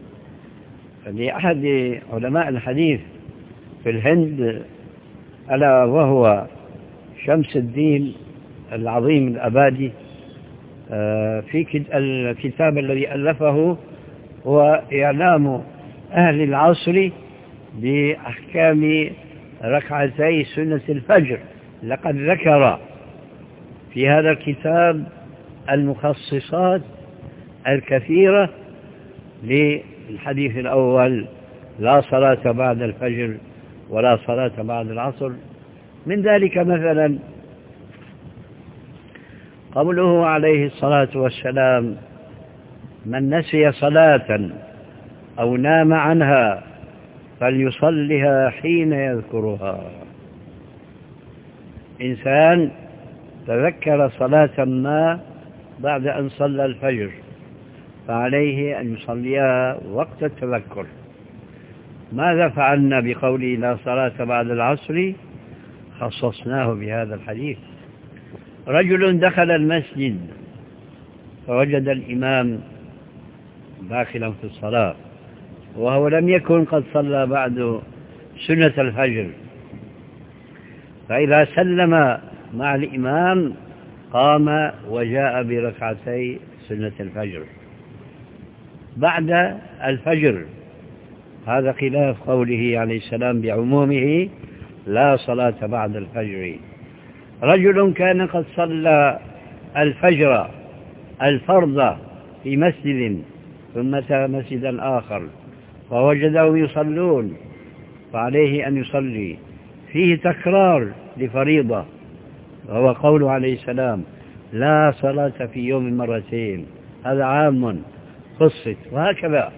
لأحد علماء الحديث في الهند، ألا وهو شمس الدين العظيم الأبادي، في الكتاب الذي ألفه هو إعلام أهل العصر بأحكام ركعتي سنة الفجر. لقد ذكر في هذا الكتاب المخصصات الكثيرة للحديث الأول: لا صلاة بعد الفجر ولا صلاة بعد العصر. من ذلك مثلا قوله عليه الصلاة والسلام: من نسي صلاة أو نام عنها فليصلها حين يذكرها. إنسان تذكر صلاة ما بعد أن صلى الفجر فعليه أن يصليها وقت التذكر. ماذا فعلنا بقوله لا صلاة بعد العصر؟ خصصناه بهذا الحديث. رجل دخل المسجد فوجد الإمام داخلا في الصلاة وهو لم يكن قد صلى بعد سنة الفجر، فإذا سلم مع الإمام قام وجاء بركعتي سنة الفجر بعد الفجر. هذا خلاف قوله عليه السلام بعمومه: لا صلاة بعد الفجر. رجل كان قد صلى الفجر الفرض في مسجد ثم أتى مسجدا آخر فوجدهم يصلون فعليه أن يصلي، فيه تكرار لفريضة، وهو قول عليه السلام: لا صلاة في يوم مرتين. هذا عام خصت، وهكذا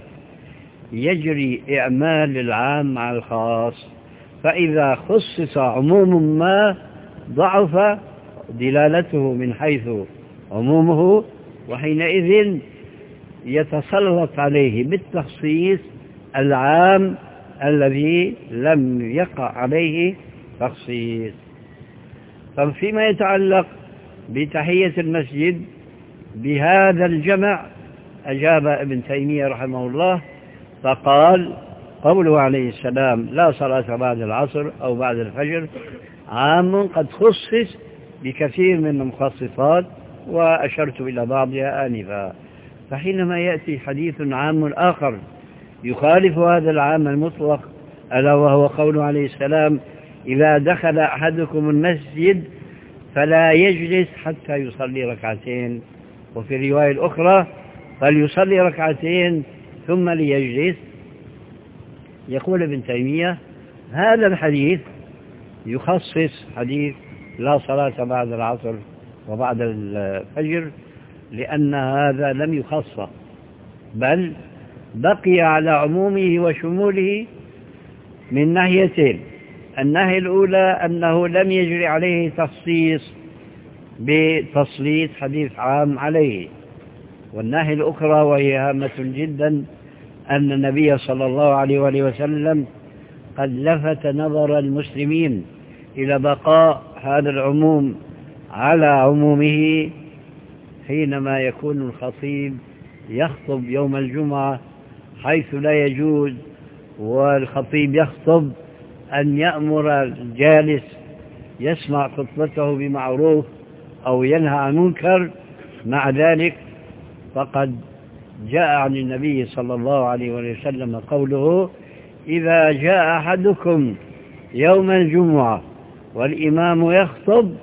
يجري إعمال العام مع الخاص. فإذا خصص عموم ما ضعف دلالته من حيث عمومه، وحينئذ يتسلط عليه بالتخصيص العام الذي لم يقع عليه تخصيص. فيما يتعلق بتحية المسجد بهذا الجمع أجاب ابن تيمية رحمه الله فقال: قوله عليه السلام لا صلاة بعد العصر أو بعد الفجر عام قد خصص بكثير من المخصصات، وأشرت إلى بعضها آنفا. فحينما يأتي حديث عام آخر يخالف هذا العام المطلق، ألا وهو قوله عليه السلام: إذا دخل أحدكم المسجد فلا يجلس حتى يصلي ركعتين، وفي الرواية الأخرى فليصلي ركعتين ثم ليجلس. يقول ابن تيمية: هذا الحديث يخصص حديث لا صلاة بعد العصر وبعد الفجر، لأن هذا لم يخصص بل بقي على عمومه وشموله من ناحيتين. الناحية الأولى أنه لم يجري عليه تخصيص بتسليط حديث عام عليه، والناحية الأخرى وهي هامة جدا أن النبي صلى الله عليه وآله وسلم قد لفت نظر المسلمين إلى بقاء هذا العموم على عمومه حينما يكون الخطيب يخطب يوم الجمعة، حيث لا يجوز والخطيب يخطب أن يأمر الجالس يسمع خطبته بمعروف أو ينهى عن منكر. مع ذلك فقد جاء عن النبي صلى الله عليه وسلم قوله: إذا جاء أحدكم يوم الجمعة والإمام يخطب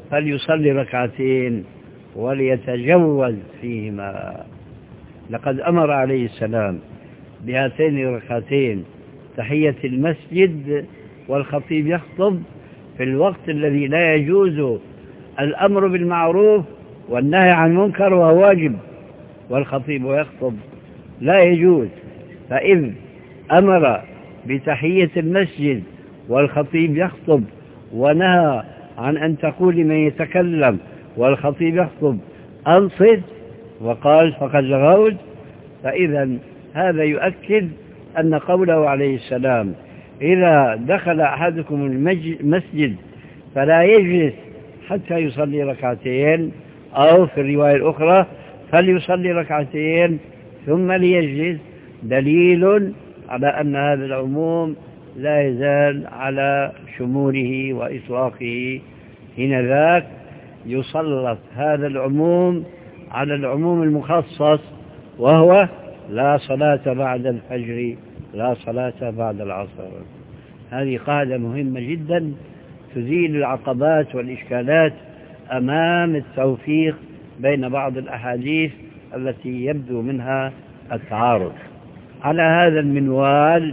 فليصلي ركعتين وليتجوز فيهما. لقد أمر عليه السلام بهاتين الركعتين تحية المسجد والخطيب يخطب في الوقت الذي لا يجوز الأمر بالمعروف والنهي عن المنكر وهو واجب، والخطيب يخطب لا يجوز. فإذ أمر بتحية المسجد والخطيب يخطب ونهى عن أن تقول من يتكلم والخطيب يخطب أنصت وقال فقد لغوت، فإذا هذا يؤكد أن قوله عليه السلام إذا دخل أحدكم المسجد فلا يجلس حتى يصلي ركعتين، أو في الرواية الأخرى فليصلي ركعتين ثم ليجلس، دليل على أن هذا العموم لا يزال على شموله وإطلاقه. حينذاك يسلط هذا العموم على العموم المخصص، وهو لا صلاة بعد الفجر، لا صلاة بعد العصر. هذه قاعدة مهمة جدا تزيل العقبات والإشكالات أمام التوفيق بين بعض الأحاديث التي يبدو منها التعارض. على هذا المنوال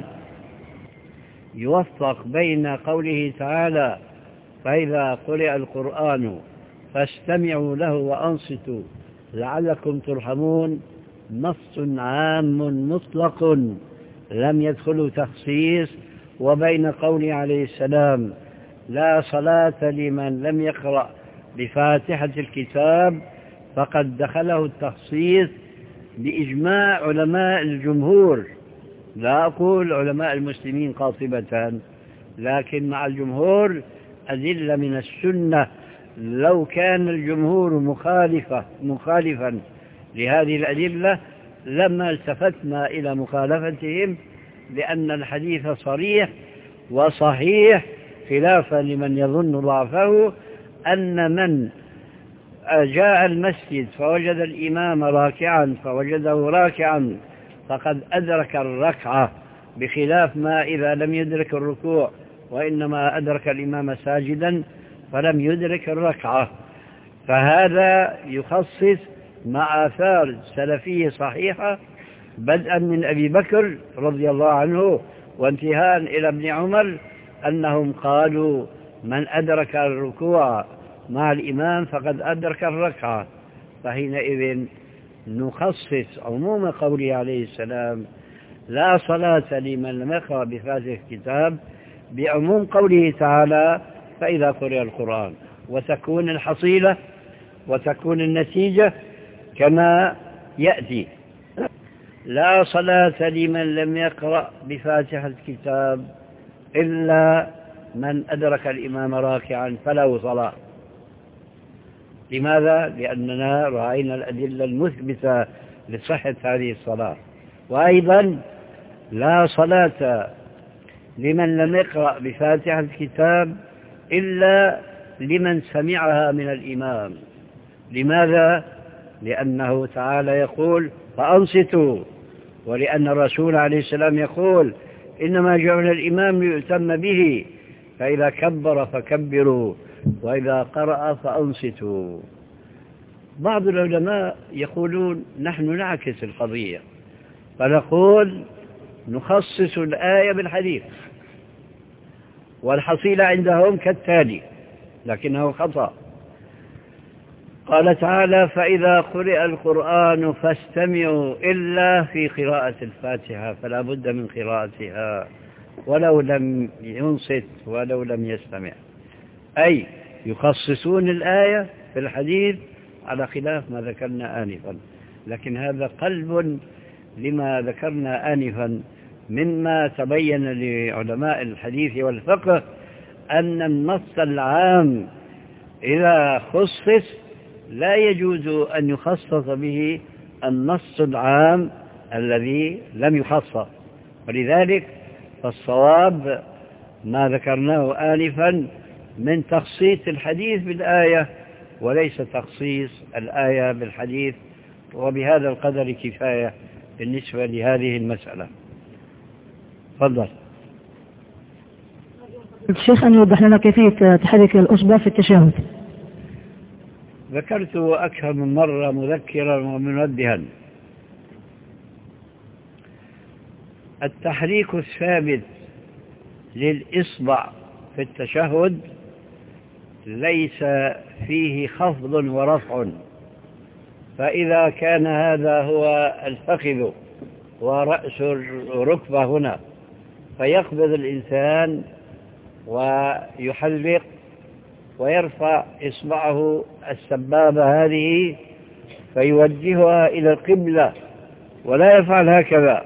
يوفق بين قوله تعالى فإذا قرئ القرآن فاستمعوا له وأنصتوا لعلكم ترحمون، نص عام مطلق لم يدخل تخصيص، وبين قوله عليه السلام لا صلاة لمن لم يقرأ بفاتحة الكتاب فقد دخله التخصيص بإجماع علماء الجمهور، لا أقول علماء المسلمين قاطبة، لكن مع الجمهور أدلة من السنة. لو كان الجمهور مخالفة مخالفا لهذه الأدلة لما التفتنا إلى مخالفتهم، لأن الحديث صريح وصحيح، خلافا لمن يظن ضعفه، أن من جاء المسجد فوجد الإمام راكعا فوجده راكعا فقد أدرك الركعة، بخلاف ما إذا لم يدرك الركوع وإنما أدرك الإمام ساجدا فلم يدرك الركعة. فهذا يخصص مع آثار سلفية صحيحة بدءا من أبي بكر رضي الله عنه وانتهاء إلى ابن عمر، أنهم قالوا من أدرك الركوع مع الإمام فقد أدرك الركعة. فحينئذ نخصص عموم قوله عليه السلام لا صلاة لمن لم يقرأ بفاتحة الكتاب بعموم قوله تعالى فإذا قرئ القرآن، وتكون الحصيلة وتكون النتيجة كما يأتي: لا صلاة لمن لم يقرأ بفاتحة الكتاب إلا من أدرك الإمام راكعا فله صلاة. لماذا؟ لأننا رأينا الأدلة المثبتة لصحة هذه الصلاة. وأيضا لا صلاة لمن لم يقرأ بفاتحة الكتاب إلا لمن سمعها من الإمام. لماذا؟ لأنه تعالى يقول فأنصتوا، ولأن الرسول عليه السلام يقول إنما جعل الإمام ليؤتم به، فإذا كبر فكبروا وإذا قرأ فأنصتوا. بعض العلماء يقولون نحن نعكس القضية، فنقول نخصص الآية بالحديث، والحصيلة عندهم كالتالي، لكنه خطأ. قال تعالى فإذا قرئ القرآن فاستمعوا إلا في قراءة الفاتحة، فلا بد من قراءتها ولو لم ينصت ولو لم يستمع، أي يخصصون الآية في الحديث على خلاف ما ذكرنا آنفا. لكن هذا قلب لما ذكرنا آنفا مما تبين لعلماء الحديث والفقه أن النص العام إذا خصص لا يجوز أن يخصص به النص العام الذي لم يخصص. ولذلك فالصواب ما ذكرناه آنفا من تخصيص الحديث بالآية وليس تخصيص الآية بالحديث. وبهذا القدر كفاية بالنسبة لهذه المسألة. تفضل. الشيخ أن يوضح لنا كيفية تحرك الأصبع في التشهد. ذكرت أكثر من مرة مذكرا ومنبها: التحريك الثابت للإصبع في التشهد ليس فيه خفض ورفع، فإذا كان هذا هو الفخذ ورأس الركبة هنا فيقبض الإنسان ويحلق ويرفع إصبعه السبابة هذه فيوجهها إلى القبلة، ولا يفعل هكذا،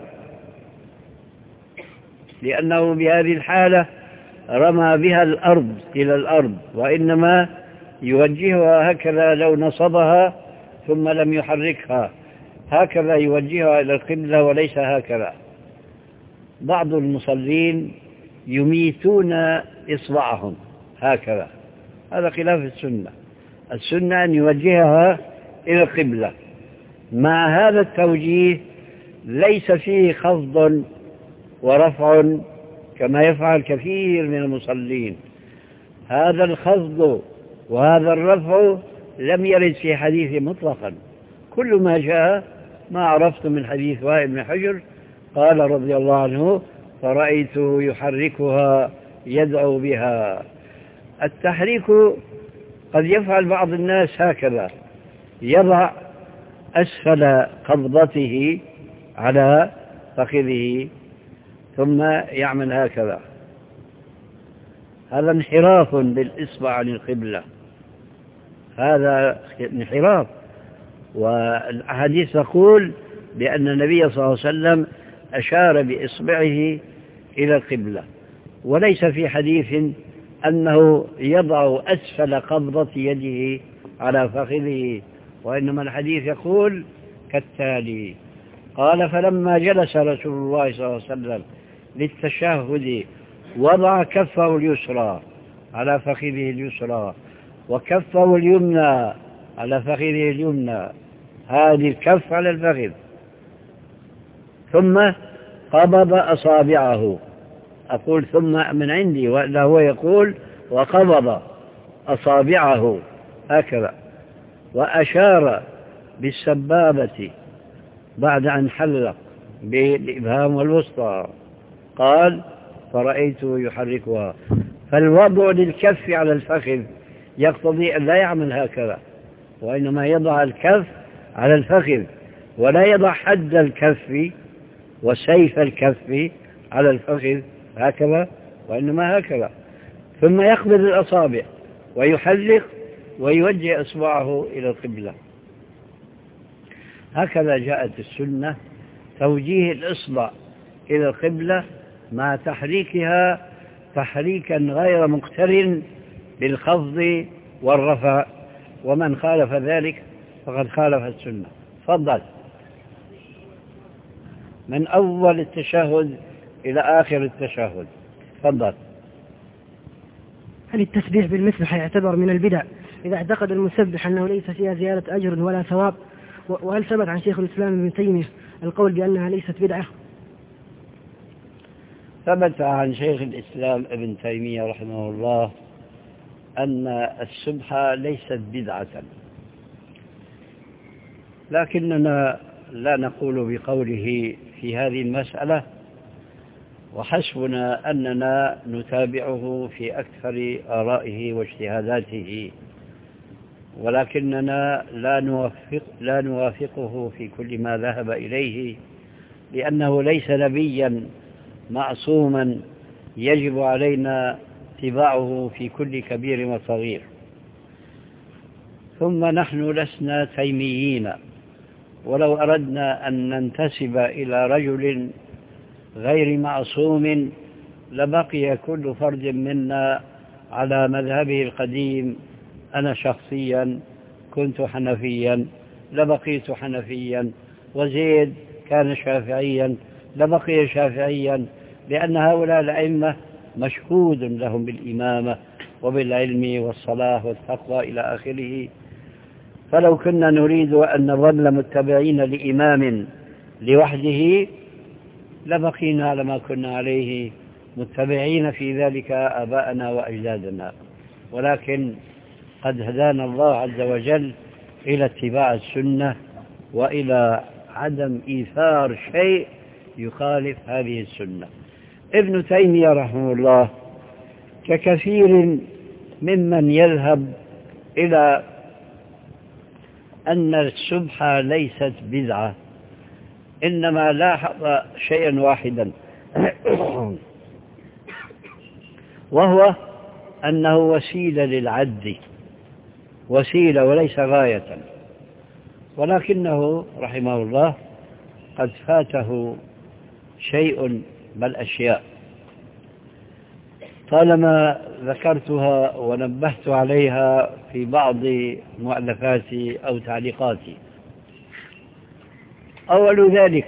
لأنه بهذه الحالة رمى بها الأرض إلى الأرض، وإنما يوجهها هكذا لو نصبها ثم لم يحركها، هكذا يوجهها إلى القبلة وليس هكذا. بعض المصلين يميتون إصبعهم هكذا، هذا خلاف السنة. السنة أن يوجهها إلى القبلة. مع هذا التوجيه ليس فيه خفض ورفع كما يفعل كثير من المصلين. هذا الخفض وهذا الرفع لم يرد في حديث مطلقا، كل ما جاء ما عرفت من حديث وائل بن حجر قال رضي الله عنه: فرأيته يحركها يدعو بها. التحريك قد يفعل بعض الناس هكذا، يضع أسفل قبضته على فخذه ثم يعمل هكذا، هذا انحراف بالإصبع عن القبلة، هذا انحراف. والأحاديث تقول بأن النبي صلى الله عليه وسلم أشار بإصبعه إلى القبلة، وليس في حديث أنه يضع أسفل قبضة يده على فخذه، وإنما الحديث يقول كالتالي: قال: فلما جلس رسول الله صلى الله عليه وسلم للتشهد وضع كفه اليسرى على فخذه اليسرى وكفه اليمنى على فخذه اليمنى، هذه الكف على الفخذ، ثم قبض أصابعه. أقول ثم من عندي، وإلا هو يقول وقبض أصابعه هكذا، وأشار بالسبابة بعد أن حلق بالإبهام والوسطى، قال: فرأيته يحركها. فالوضع للكف على الفخذ يقتضي أن لا يعمل هكذا، وإنما يضع الكف على الفخذ، ولا يضع حد الكف وسيف الكف على الفخذ هكذا، وإنما هكذا، ثم يقبض الأصابع ويحلق ويوجه أصبعه إلى القبلة. هكذا جاءت السنة، توجيه الإصبع إلى القبلة مع تحريكها تحريكا غير مقترن بالخفض والرفع، ومن خالف ذلك فقد خالف السنة. تفضل. من أول التشهد إلى آخر التشهد. تفضل. هل التسبيح بالمسبح يعتبر من البدع إذا اعتقد المسبح أنه ليس فيها زيادة أجر ولا ثواب؟ وهل ثبت عن شيخ الإسلام ابن تيمية القول بأنها ليست بدعة؟ ثبت عن شيخ الإسلام ابن تيمية رحمه الله أن السبحة ليست بدعة، لكننا لا نقول بقوله في هذه المسألة، وحسبنا أننا نتابعه في أكثر آرائه واجتهاداته، ولكننا لا نوافق لا نوافقه في كل ما ذهب إليه، لأنه ليس نبيا معصوما يجب علينا اتباعه في كل كبير وصغير. ثم نحن لسنا تيميين، ولو أردنا أن ننتسب إلى رجل غير معصوم لبقي كل فرد منا على مذهبه القديم. أنا شخصيا كنت حنفيا لبقيت حنفيا، وزيد كان شافعيا لبقي شافعيا، لأن هؤلاء الأئمة مشهود لهم بالإمامة وبالعلم والصلاة والتقوى إلى آخره. فلو كنا نريد أن نظل متبعين لإمام لوحده لبقينا على ما كنا عليه متبعين في ذلك آباءنا وأجدادنا، ولكن قد هدانا الله عز وجل إلى اتباع السنة وإلى عدم إيثار شيء يخالف هذه السنة. ابن تيمية رحمه الله ككثير ممن يذهب إلى أن السبحة ليست بدعة، إنما لاحظ شيئا واحدا وهو أنه وسيلة للعد، وسيلة وليس غاية، ولكنه رحمه الله قد فاته شيء بل أشياء طالما ذكرتها ونبهت عليها في بعض مؤلفاتي أو تعليقاتي. أول ذلك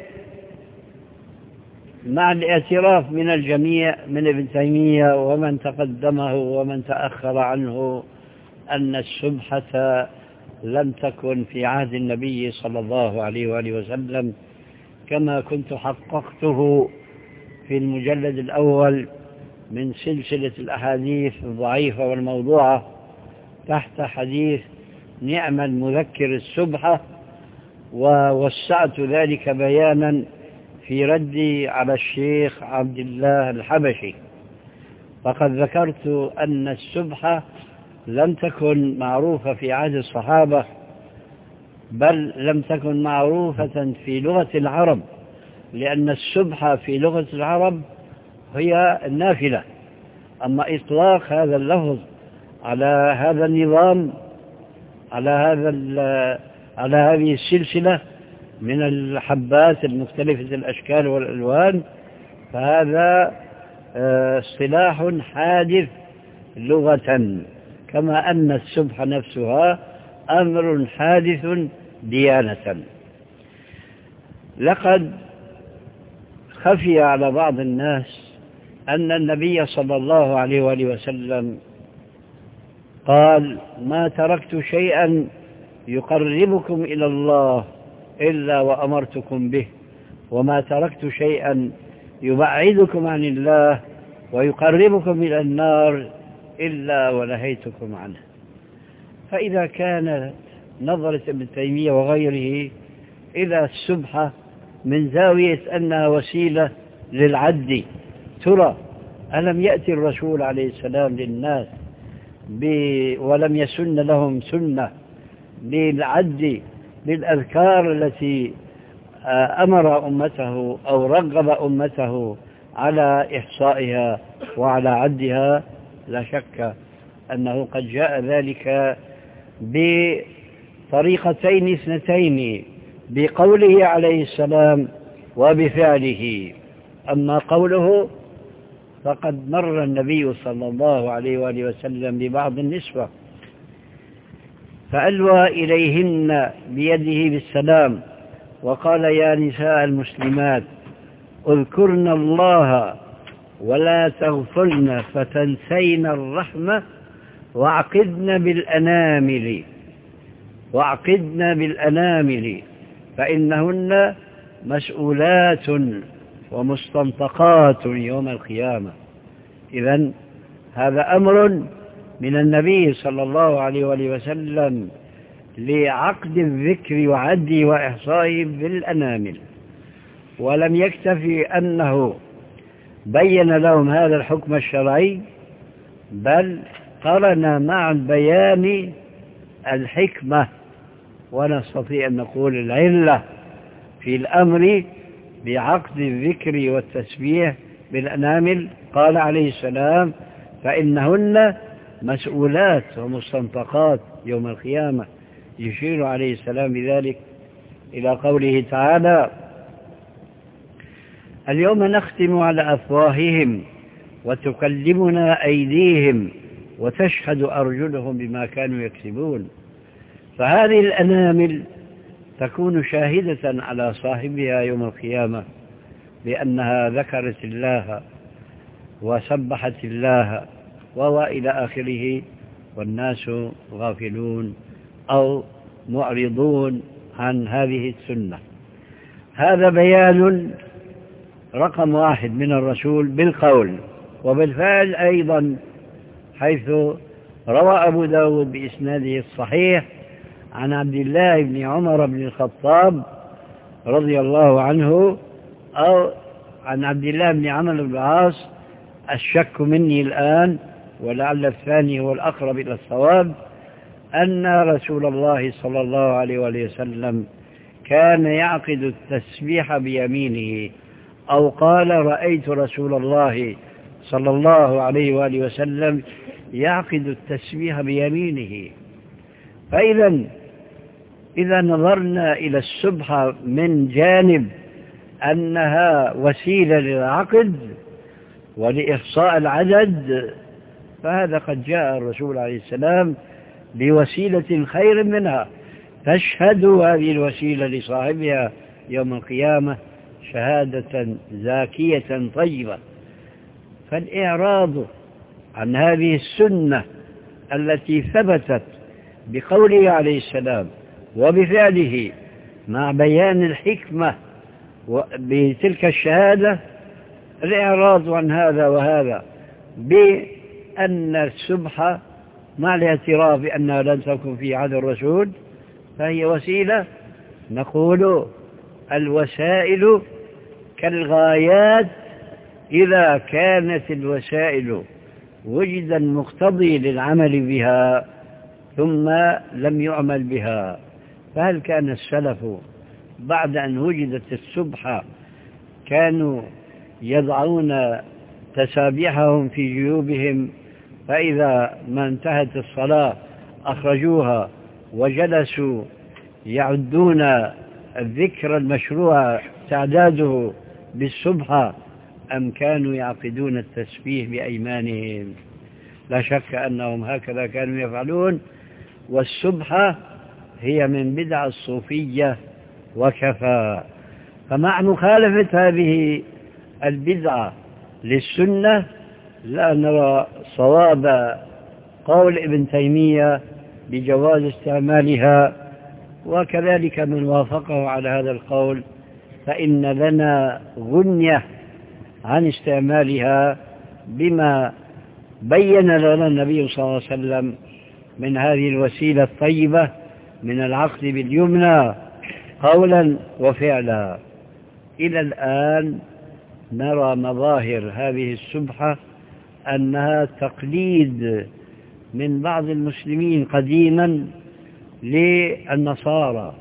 مع الاعتراف من الجميع من ابن تيمية ومن تقدمه ومن تأخر عنه أن السبحة لم تكن في عهد النبي صلى الله عليه وآله وسلم، كما كنت حققته في المجلد الأول من سلسلة الأحاديث الضعيفة والموضوعة تحت حديث نعم المذكر السبحة، ووسعت ذلك بيانا في ردي على الشيخ عبد الله الحبشي. فقد ذكرت أن السبحة لم تكن معروفة في عهد الصحابة، بل لم تكن معروفة في لغة العرب، لأن السبحة في لغة العرب هي النافلة. أما إطلاق هذا اللفظ على هذا النظام، على هذا على هذه السلسلة من الحبات المختلفة الأشكال والألوان، فهذا اصطلاح حادث لغة، كما أن السبحة نفسها أمر حادث ديانة. لقد خفي على بعض الناس أن النبي صلى الله عليه وآله وسلم قال: ما تركت شيئا يقربكم إلى الله إلا وأمرتكم به، وما تركت شيئا يبعدكم عن الله ويقربكم إلى النار إلا ونهيتكم عنه. فإذا كانت نظرة ابن تيمية وغيره إلى السبحة من زاوية أنها وسيلة للعد، ترى ألم يأتي الرسول عليه السلام للناس ولم يسن لهم سنة للعد بالأذكار التي أمر أمته أو رغب أمته على إحصائها وعلى عدها؟ لا شك أنه قد جاء ذلك بطريقتين اثنتين، بقوله عليه السلام وبفعله. أما قوله فقد مر النبي صلى الله عليه وآله وسلم ببعض النسوة فألوى إليهن بيده بالسلام وقال: يا نساء المسلمات اذكرن الله ولا تغفلن فتنسين الرحمة واعقدن بالأنامل واعقدن بالأنامل فإنهن مسؤولات ومستنطقات يوم القيامة. إذن هذا أمر من النبي صلى الله عليه وآله وسلم لعقد الذكر وعده وإحصائه بالأنامل. ولم يكتفي أنه بين لهم هذا الحكم الشرعي، بل قرن مع البيان الحكمة، ونستطيع أن نقول العلة في الأمر بعقد الذكر والتسبيح بالأنامل. قال عليه السلام: فإنهن مسؤولات ومستنطقات يوم القيامة، يشير عليه السلام بذلك إلى قوله تعالى: اليوم نختم على أفواههم وتكلمنا أيديهم وتشهد أرجلهم بما كانوا يكسبون. فهذه الأنامل تكون شاهدة على صاحبها يوم القيامة لأنها ذكرت الله وسبحت الله وهو إلى آخره، والناس غافلون أو معرضون عن هذه السنة. هذا بيان رقم واحد من الرسول بالقول وبالفعل أيضا، حيث روى أبو داود بإسناده الصحيح عن عبد الله بن عمر بن الخطاب رضي الله عنه، أو عن عبد الله بن عمرو بن العاص، الشك مني الآن ولعل الثاني هو الأقرب إلى الصواب، أن رسول الله صلى الله عليه وآله وسلم كان يعقد التسبيح بيمينه، أو قال رأيت رسول الله صلى الله عليه وآله وسلم يعقد التسبيح بيمينه. فإذا إذا نظرنا إلى السبحة من جانب أنها وسيلة للعقد ولإحصاء العدد، فهذا قد جاء الرسول عليه السلام بوسيلة خير منها، تشهد هذه الوسيلة لصاحبها يوم القيامة شهادة زاكية طيبة. فالإعراض عن هذه السنة التي ثبتت بقوله عليه السلام وبفعله مع بيان الحكمة بتلك الشهادة، الإعراض عن هذا وهذا بأن السبحة مع الاعتراف بأنها لن تكن في عهد الرسول فهي وسيلة، نقول الوسائل كالغايات، إذا كانت الوسائل وجد المقتضي للعمل بها ثم لم يعمل بها. فهل كان السلف بعد أن وجدت السبحة كانوا يضعون تسابيحهم في جيوبهم، فإذا ما انتهت الصلاة أخرجوها وجلسوا يعدون الذكر المشروع تعداده بالسبحة، أم كانوا يعقدون التسبيح بأيمانهم؟ لا شك أنهم هكذا كانوا يفعلون، والسبحة هي من بدع الصوفية وكفى. فمع مخالفة هذه البدعة للسنة لا نرى صواب قول ابن تيمية بجواز استعمالها، وكذلك من وافقه على هذا القول فإن لنا غنية عن استعمالها بما بين لنا النبي صلى الله عليه وسلم من هذه الوسيلة الطيبة من العقد باليمنى قولا وفعلا. إلى الآن نرى مظاهر هذه السبحة أنها تقليد من بعض المسلمين قديما للنصارى،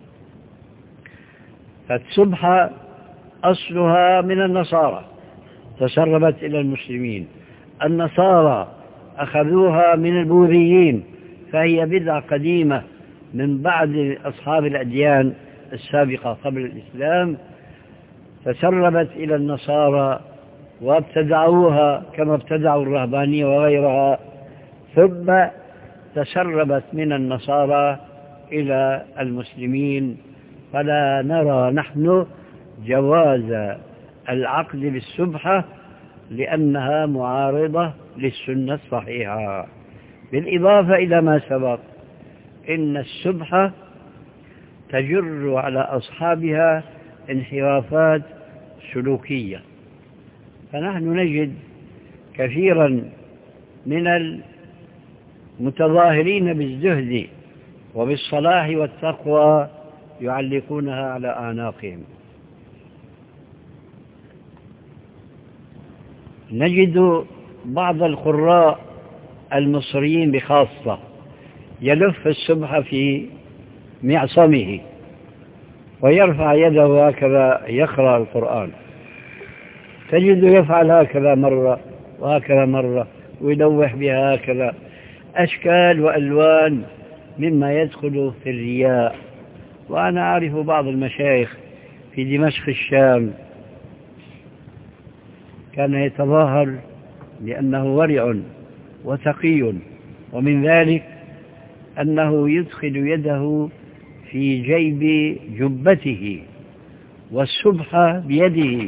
فالسبحة أصلها من النصارى تسربت إلى المسلمين، النصارى أخذوها من البوذيين، فهي بدعة قديمة من بعد أصحاب الأديان السابقة قبل الإسلام، تسربت إلى النصارى وابتدعوها كما ابتدعوا الرهبانية وغيرها، ثم تسربت من النصارى إلى المسلمين. فلا نرى نحن جواز العقد بالسبحة لأنها معارضة للسنة الصحيحة. بالإضافة إلى ما سبق إن السبحة تجر على أصحابها انحرافات سلوكية، فنحن نجد كثيرا من المتظاهرين بالزهد وبالصلاح والتقوى يعلقونها على أعناقهم. نجد بعض القراء المصريين بخاصة يلف السبحة في معصمه ويرفع يده هكذا يقرأ القرآن، تجد يفعل هكذا مرة وهكذا مرة ويلوح بها هكذا، أشكال وألوان مما يدخل في الرياء. وأنا أعرف بعض المشايخ في دمشق الشام كان يتظاهر بأنه ورع وتقي، ومن ذلك أنه يدخل يده في جيب جبته والسبحة بيده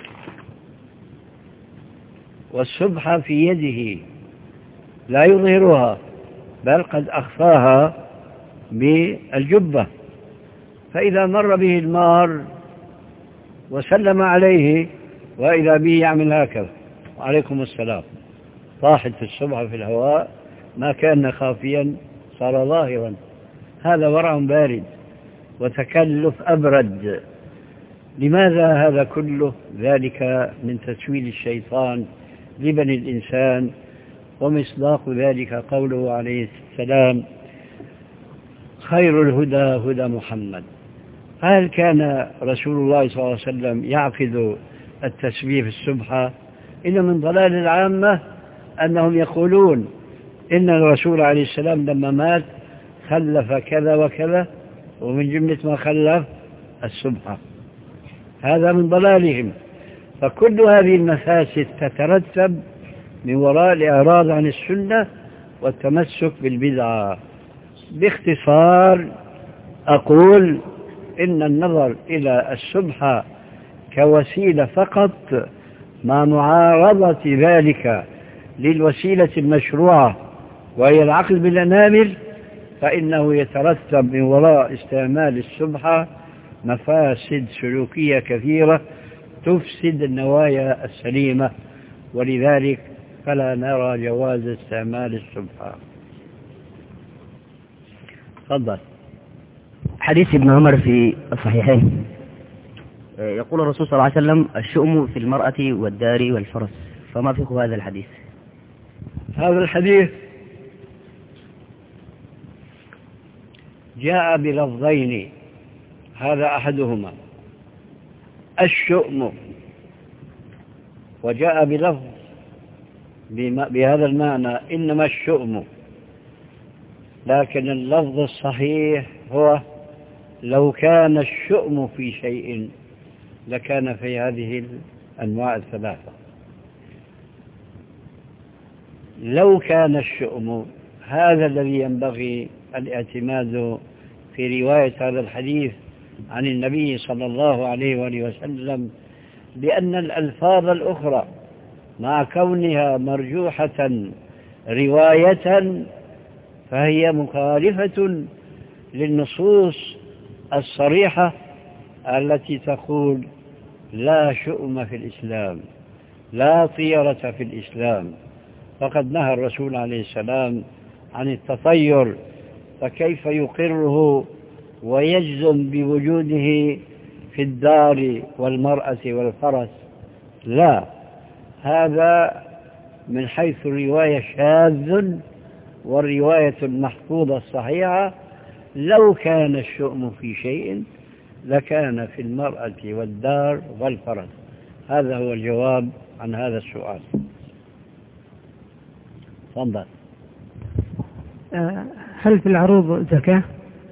والسبحة في يده لا يظهرها بل قد أخفاها بالجبة، فإذا مر به المار وسلم عليه وإذا به يعمل هكذا وعليكم السلام، طاحت السبحة في الهواء ما كان خافيا صار ظاهرا. هذا ورع بارد وتكلف أبرد. لماذا هذا كله؟ ذلك من تسويل الشيطان لبني الإنسان، ومصداق ذلك قوله عليه السلام: خير الهدى هدى محمد. هل كان رسول الله صلى الله عليه وسلم يعقد التسبيح في السبحة؟ إن من ضلال العامة أنهم يقولون إن الرسول عليه السلام لما مات خلف كذا وكذا، ومن جملة ما خلف السبحة. هذا من ضلالهم. فكل هذه المفاسد تترتب من وراء الإعراض عن السنة والتمسك بالبدعة. باختصار أقول إن النظر إلى السبحة كوسيلة فقط مع معارضة ذلك للوسيلة المشروعة وهي العقل بالأنامل، فإنه يترتب من وراء استعمال السبحة مفاسد سلوكية كثيرة تفسد النوايا السليمة، ولذلك فلا نرى جواز استعمال السبحة. تفضل. حديث ابن عمر في الصحيحين يقول الرسول صلى الله عليه وسلم: الشؤم في المرأة والدار والفرس. فما فقه هذا الحديث؟ هذا الحديث جاء بلفظين، هذا أحدهما الشؤم، وجاء بلفظ بهذا المعنى إنما الشؤم، لكن اللفظ الصحيح هو لو كان الشؤم في شيء لكان في هذه الأنواع الثلاثة. لو كان الشؤم، هذا الذي ينبغي الاعتماد في رواية هذا الحديث عن النبي صلى الله عليه وآله وسلم، لأن الألفاظ الأخرى مع كونها مرجوحة رواية فهي مخالفة للنصوص الصريحة التي تقول لا شؤم في الإسلام، لا طيرة في الإسلام. فقد نهى الرسول عليه السلام عن التطير، فكيف يقره ويجزم بوجوده في الدار والمرأة والفرس؟ لا، هذا من حيث الرواية شاذ، والرواية المحفوظة الصحيحة لو كان الشؤم في شيء لكان في المرأة والدار والفرس. هذا هو الجواب عن هذا السؤال. تفضل. هل في العروض زكاة؟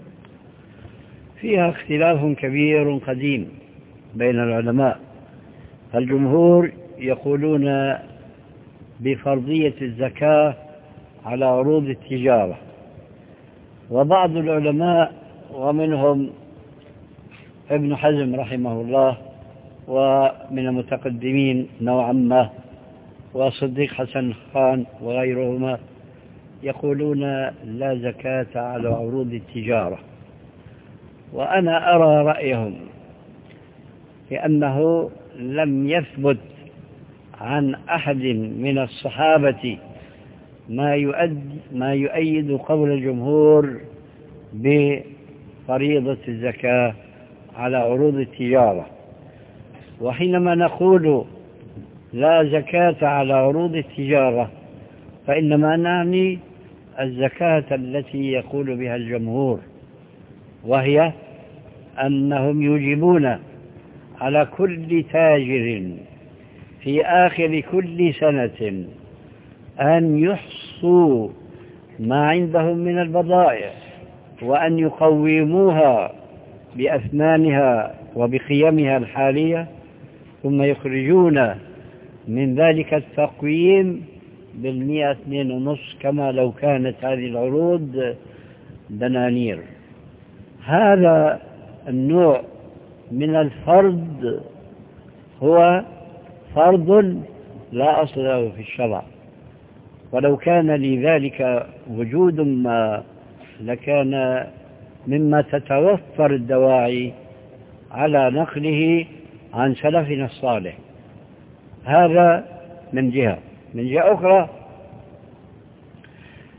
فيها اختلاف كبير قديم بين العلماء. الجمهور يقولون بفرضية الزكاة على عروض التجارة، وبعض العلماء ومنهم ابن حزم رحمه الله ومن المتقدمين نوعا ما وصديق حسن خان وغيرهما يقولون لا زكاة على عروض التجارة. وأنا أرى رأيهم لأنه لم يثبت عن أحد من الصحابة ما يؤد ما يؤيد قول الجمهور بفريضة الزكاة على عروض التجارة. وحينما نقول لا زكاة على عروض التجارة فإنما نعني الزكاة التي يقول بها الجمهور، وهي أنهم يوجبون على كل تاجر في آخر كل سنة أن يحصوا ما عندهم من البضائع وأن يقوموها بأثمانها وبقيمها الحالية، ثم يخرجون من ذلك التقويم بالمئة اثنين ونصف كما لو كانت هذه العروض دنانير. هذا النوع من الفرض هو فرض لا أصل له في الشرع، ولو كان لذلك وجود ما لكان مما تتوفر الدواعي على نقله عن سلفنا الصالح. هذا من جهة. من جهة أخرى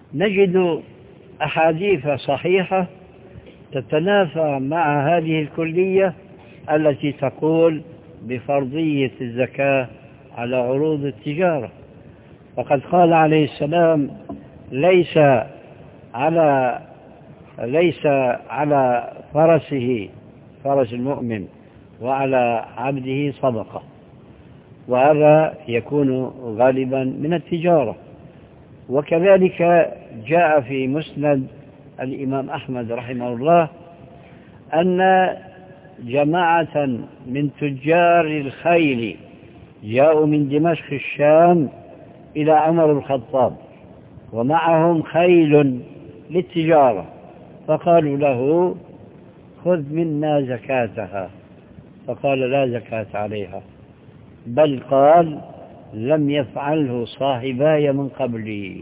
نجد أحاديث صحيحة تتنافى مع هذه الكلية التي تقول بفرضية الزكاة على عروض التجارة. فقد قال عليه السلام ليس على ليس على فرسه فرس المؤمن وعلى عبده صدقة، وهذا يكون غالبا من التجارة. وكذلك جاء في مسند الإمام أحمد رحمه الله أن جماعة من تجار الخيل جاءوا من دمشق الشام إلى عمر الخطاب ومعهم خيل للتجارة، فقالوا له خذ منا زكاتها، فقال لا زكاة عليها، بل قال لم يفعله صاحباي من قبلي.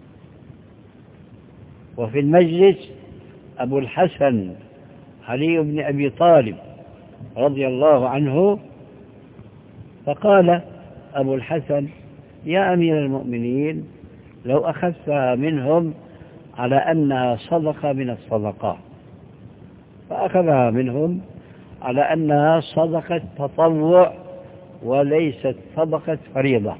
وفي المجلس أبو الحسن علي بن أبي طالب رضي الله عنه، فقال أبو الحسن يا أمير المؤمنين لو أخذتها منهم على أنها صدقة من الصدقات، فأخذها منهم على أنها صدقة تطوع وليست صدقة فريضة.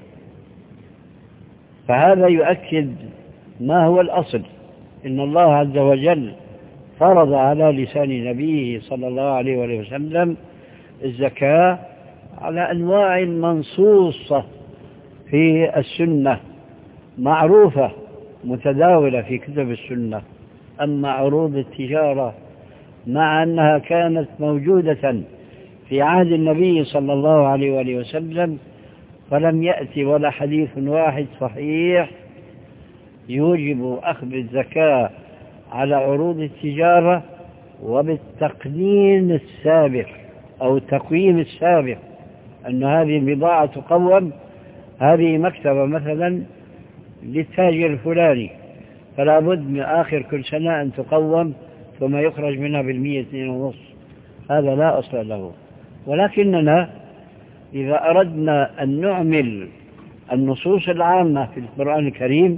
فهذا يؤكد ما هو الأصل، إن الله عز وجل فرض على لسان نبيه صلى الله عليه وآله وسلم الزكاة على أنواع منصوصة في السنة معروفة متداولة في كتب السنة. أما عروض التجارة مع أنها كانت موجودة في عهد النبي صلى الله عليه وآله وسلم فلم يأتي ولا حديث واحد صحيح يوجب أخذ الزكاة على عروض التجارة وبالتقنين السابق أو التقويم السابق، أن هذه البضاعة تقوم، هذه مكتبة مثلا للتاجر الفلاني فلا بد من آخر كل سنة أن تقوم ثم يخرج منها بالمية اثنين ونص، هذا لا أصل له. ولكننا إذا أردنا أن نعمل النصوص العامة في القرآن الكريم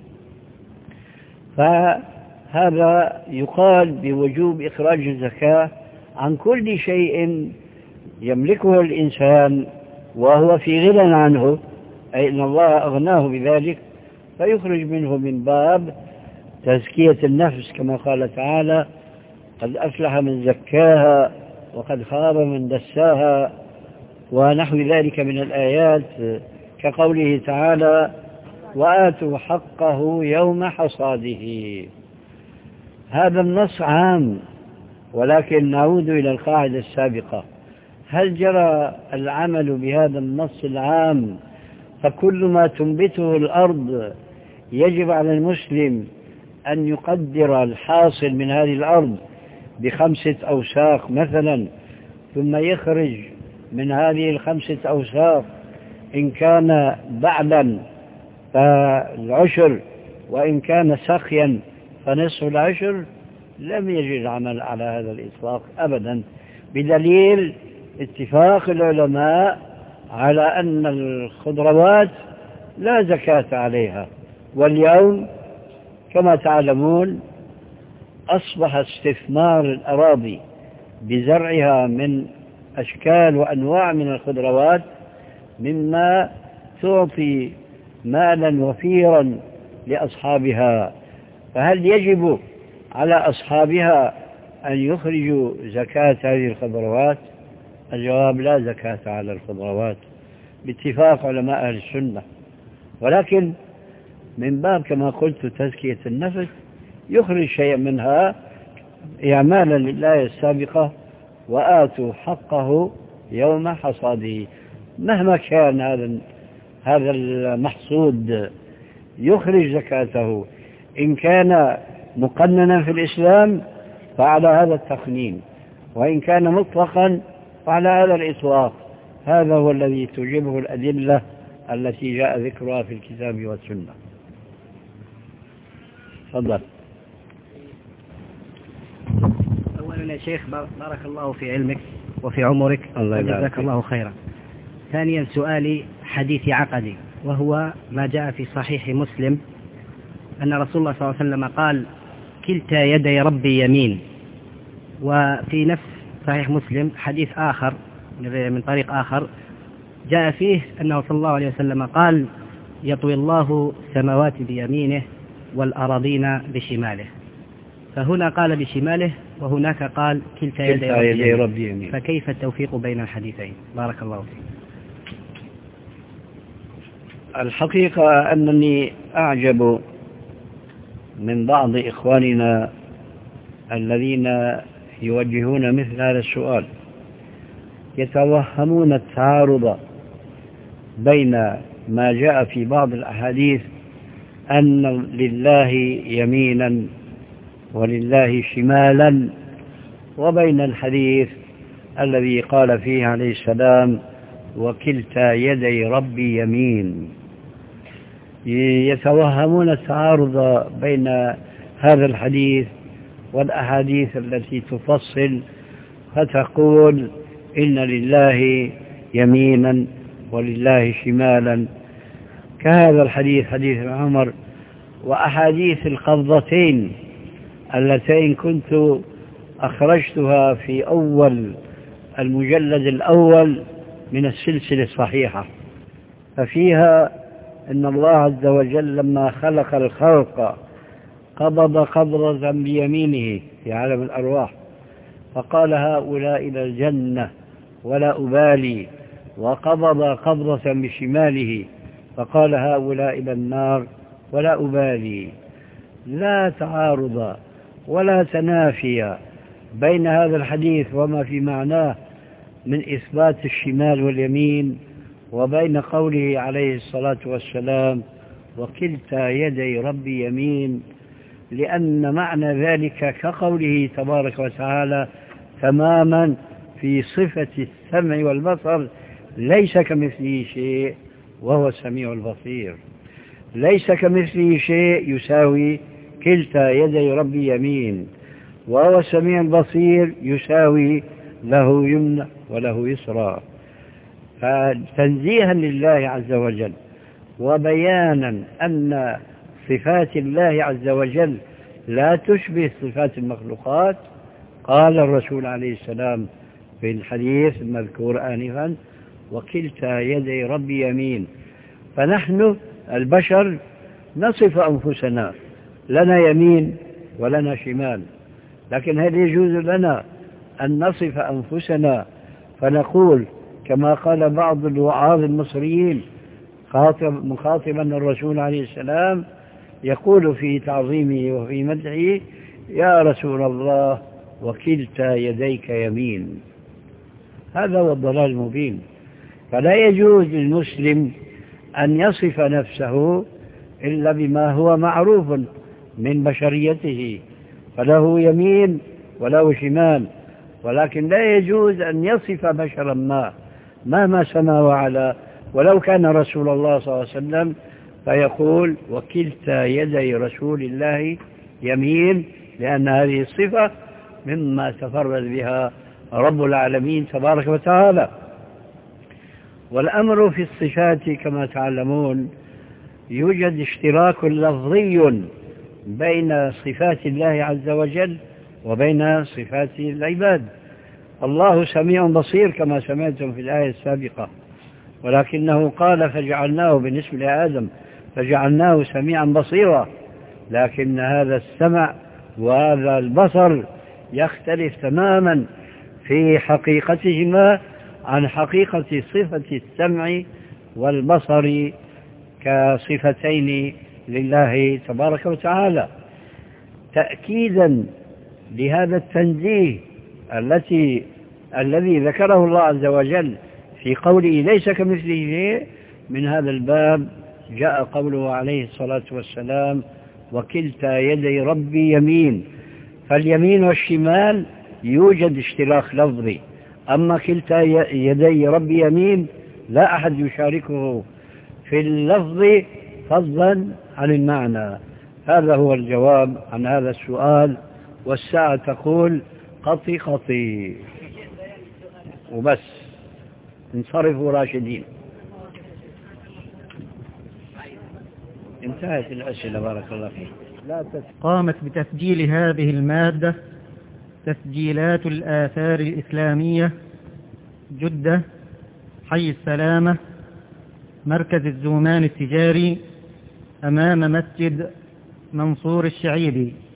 فهذا يقال بوجوب إخراج الزكاة عن كل شيء يملكه الإنسان وهو في غنى عنه، أي أن الله أغناه بذلك، فيخرج منه من باب تزكية النفس كما قال تعالى قد أفلح من زكاها وقد خاب من دساها ونحو ذلك من الآيات، كقوله تعالى وآتوا حقه يوم حصاده. هذا النص عام، ولكن نعود إلى القاعدة السابقة، هل جرى العمل بهذا النص العام فكل ما تنبته الأرض يجب على المسلم أن يقدر الحاصل من هذه الأرض بخمسة أوساق مثلا، ثم يخرج من هذه الخمسة أوساق إن كان بعلا فالعشر وإن كان سقيا فنصف العشر؟ لم يجد العمل على هذا الإطلاق أبدا، بدليل اتفاق العلماء على أن الخضروات لا زكاة عليها. واليوم كما تعلمون أصبح استثمار الأراضي بزرعها من أشكال وأنواع من الخضروات مما تعطي مالا وفيرا لأصحابها، فهل يجب على أصحابها أن يخرجوا زكاة هذه الخضروات؟ الجواب لا زكاة على الخضروات باتفاق علماء أهل السنة، ولكن من باب كما قلت تزكية النفس يخرج شيئا منها إعمالا لله السابقة وآتوا حقه يوم حصاده. مهما كان هذا هذا المحصود يخرج زكاته، إن كان مقننا في الإسلام فعلى هذا التقنين، وإن كان مطلقا فعلى هذا الإطلاق. هذا هو الذي توجبه الأدلة التي جاء ذكرها في الكتاب والسنة. تفضل. أولا يا شيخ بارك الله في علمك وفي عمرك، جزاك الله خيرا. ثانيا سؤالي حديث عقدي، وهو ما جاء في صحيح مسلم أن رسول الله صلى الله عليه وسلم قال كلتا يدي ربي يمين. وفي نفس صحيح مسلم حديث آخر من طريق آخر جاء فيه أنه صلى الله عليه وسلم قال يطوي الله السماوات بيمينه والأراضين بشماله. فهنا قال بشماله وهناك قال كلتا يدي ربي, يدي ربي يمين. فكيف التوفيق بين الحديثين؟ بارك الله فيك. الحقيقة أنني أعجب من بعض إخواننا الذين يوجهون مثل هذا السؤال، يتوهمون التعارض بين ما جاء في بعض الأحاديث أن لله يمينا ولله شمالا، وبين الحديث الذي قال فيه عليه السلام وكلتا يدي ربي يمين. يتوهمون التعارض بين هذا الحديث والأحاديث التي تفصل فتقول إن لله يمينا ولله شمالا، كهذا الحديث حديث عمر وأحاديث القبضتين اللتين كنت أخرجتها في أول المجلد الأول من السلسلة الصحيحة. ففيها إن الله عز وجل لما خلق الخلق قبض قبضة بيمينه في عالم الأرواح فقال هؤلاء إلى الجنة ولا أبالي، وقبض قبضة بشماله فقال هؤلاء إلى النار ولا أبالي. لا تعارض ولا تنافي بين هذا الحديث وما في معناه من إثبات الشمال واليمين وبين قوله عليه الصلاة والسلام وكلتا يدي ربي يمين، لأن معنى ذلك كقوله تبارك وتعالى تماما في صفة السمع والبصر ليس كمثله شيء وهو السميع البصير. ليس كمثله شيء يساوي كلتا يدي ربي يمين، وهو السميع البصير يساوي له يمنى وله يسرى. فتنزيها لله عز وجل وبيانا أن صفات الله عز وجل لا تشبه صفات المخلوقات، قال الرسول عليه السلام في الحديث المذكور آنفا وكلتا يدي ربي يمين. فنحن البشر نصف أنفسنا لنا يمين ولنا شمال، لكن هل يجوز لنا أن نصف أنفسنا فنقول كما قال بعض الوعاظ المصريين مخاطبا الرسول عليه السلام يقول في تعظيمه وفي مدحه يا رسول الله وكلتا يديك يمين؟ هذا هو الضلال المبين. فلا يجوز للمسلم أن يصف نفسه إلا بما هو معروف من بشريته، فله يمين وله شمال، ولكن لا يجوز أن يصف بشرا ما مهما سما وعلا ولو كان رسول الله صلى الله عليه وسلم فيقول وكلتا يدي رسول الله يمين، لأن هذه الصفة مما تفرد بها رب العالمين تبارك وتعالى. والأمر في الصفات كما تعلمون يوجد اشتراك لفظي بين صفات الله عز وجل وبين صفات العباد. الله سميع بصير كما سمعتم في الآية السابقة، ولكنه قال فجعلناه بالنسبة لآدم فجعلناه سميعا بصيرا، لكن هذا السمع وهذا البصر يختلف تماما في حقيقتهما عن حقيقة صفة السمع والبصر كصفتين لله تبارك وتعالى. تأكيدا لهذا التنزيه التي الذي ذكره الله عز وجل في قوله ليس كمثله شيء، من هذا الباب جاء قوله عليه الصلاة والسلام وكلتا يدي ربي يمين. فاليمين والشمال يوجد اشتراك لفظي، أما كلتا يدي ربي يمين لا أحد يشاركه في اللفظ فضلا عن المعنى. هذا هو الجواب عن هذا السؤال، والساعة تقول قطي قطي وبس، انصرفوا راشدين. انتهت الأسئلة بارك الله فيك. لا قامت بتسجيل هذه المادة تسجيلات الآثار الإسلامية، جدة، حي السلامة، مركز الزومان التجاري، أمام مسجد منصور الشعيبي.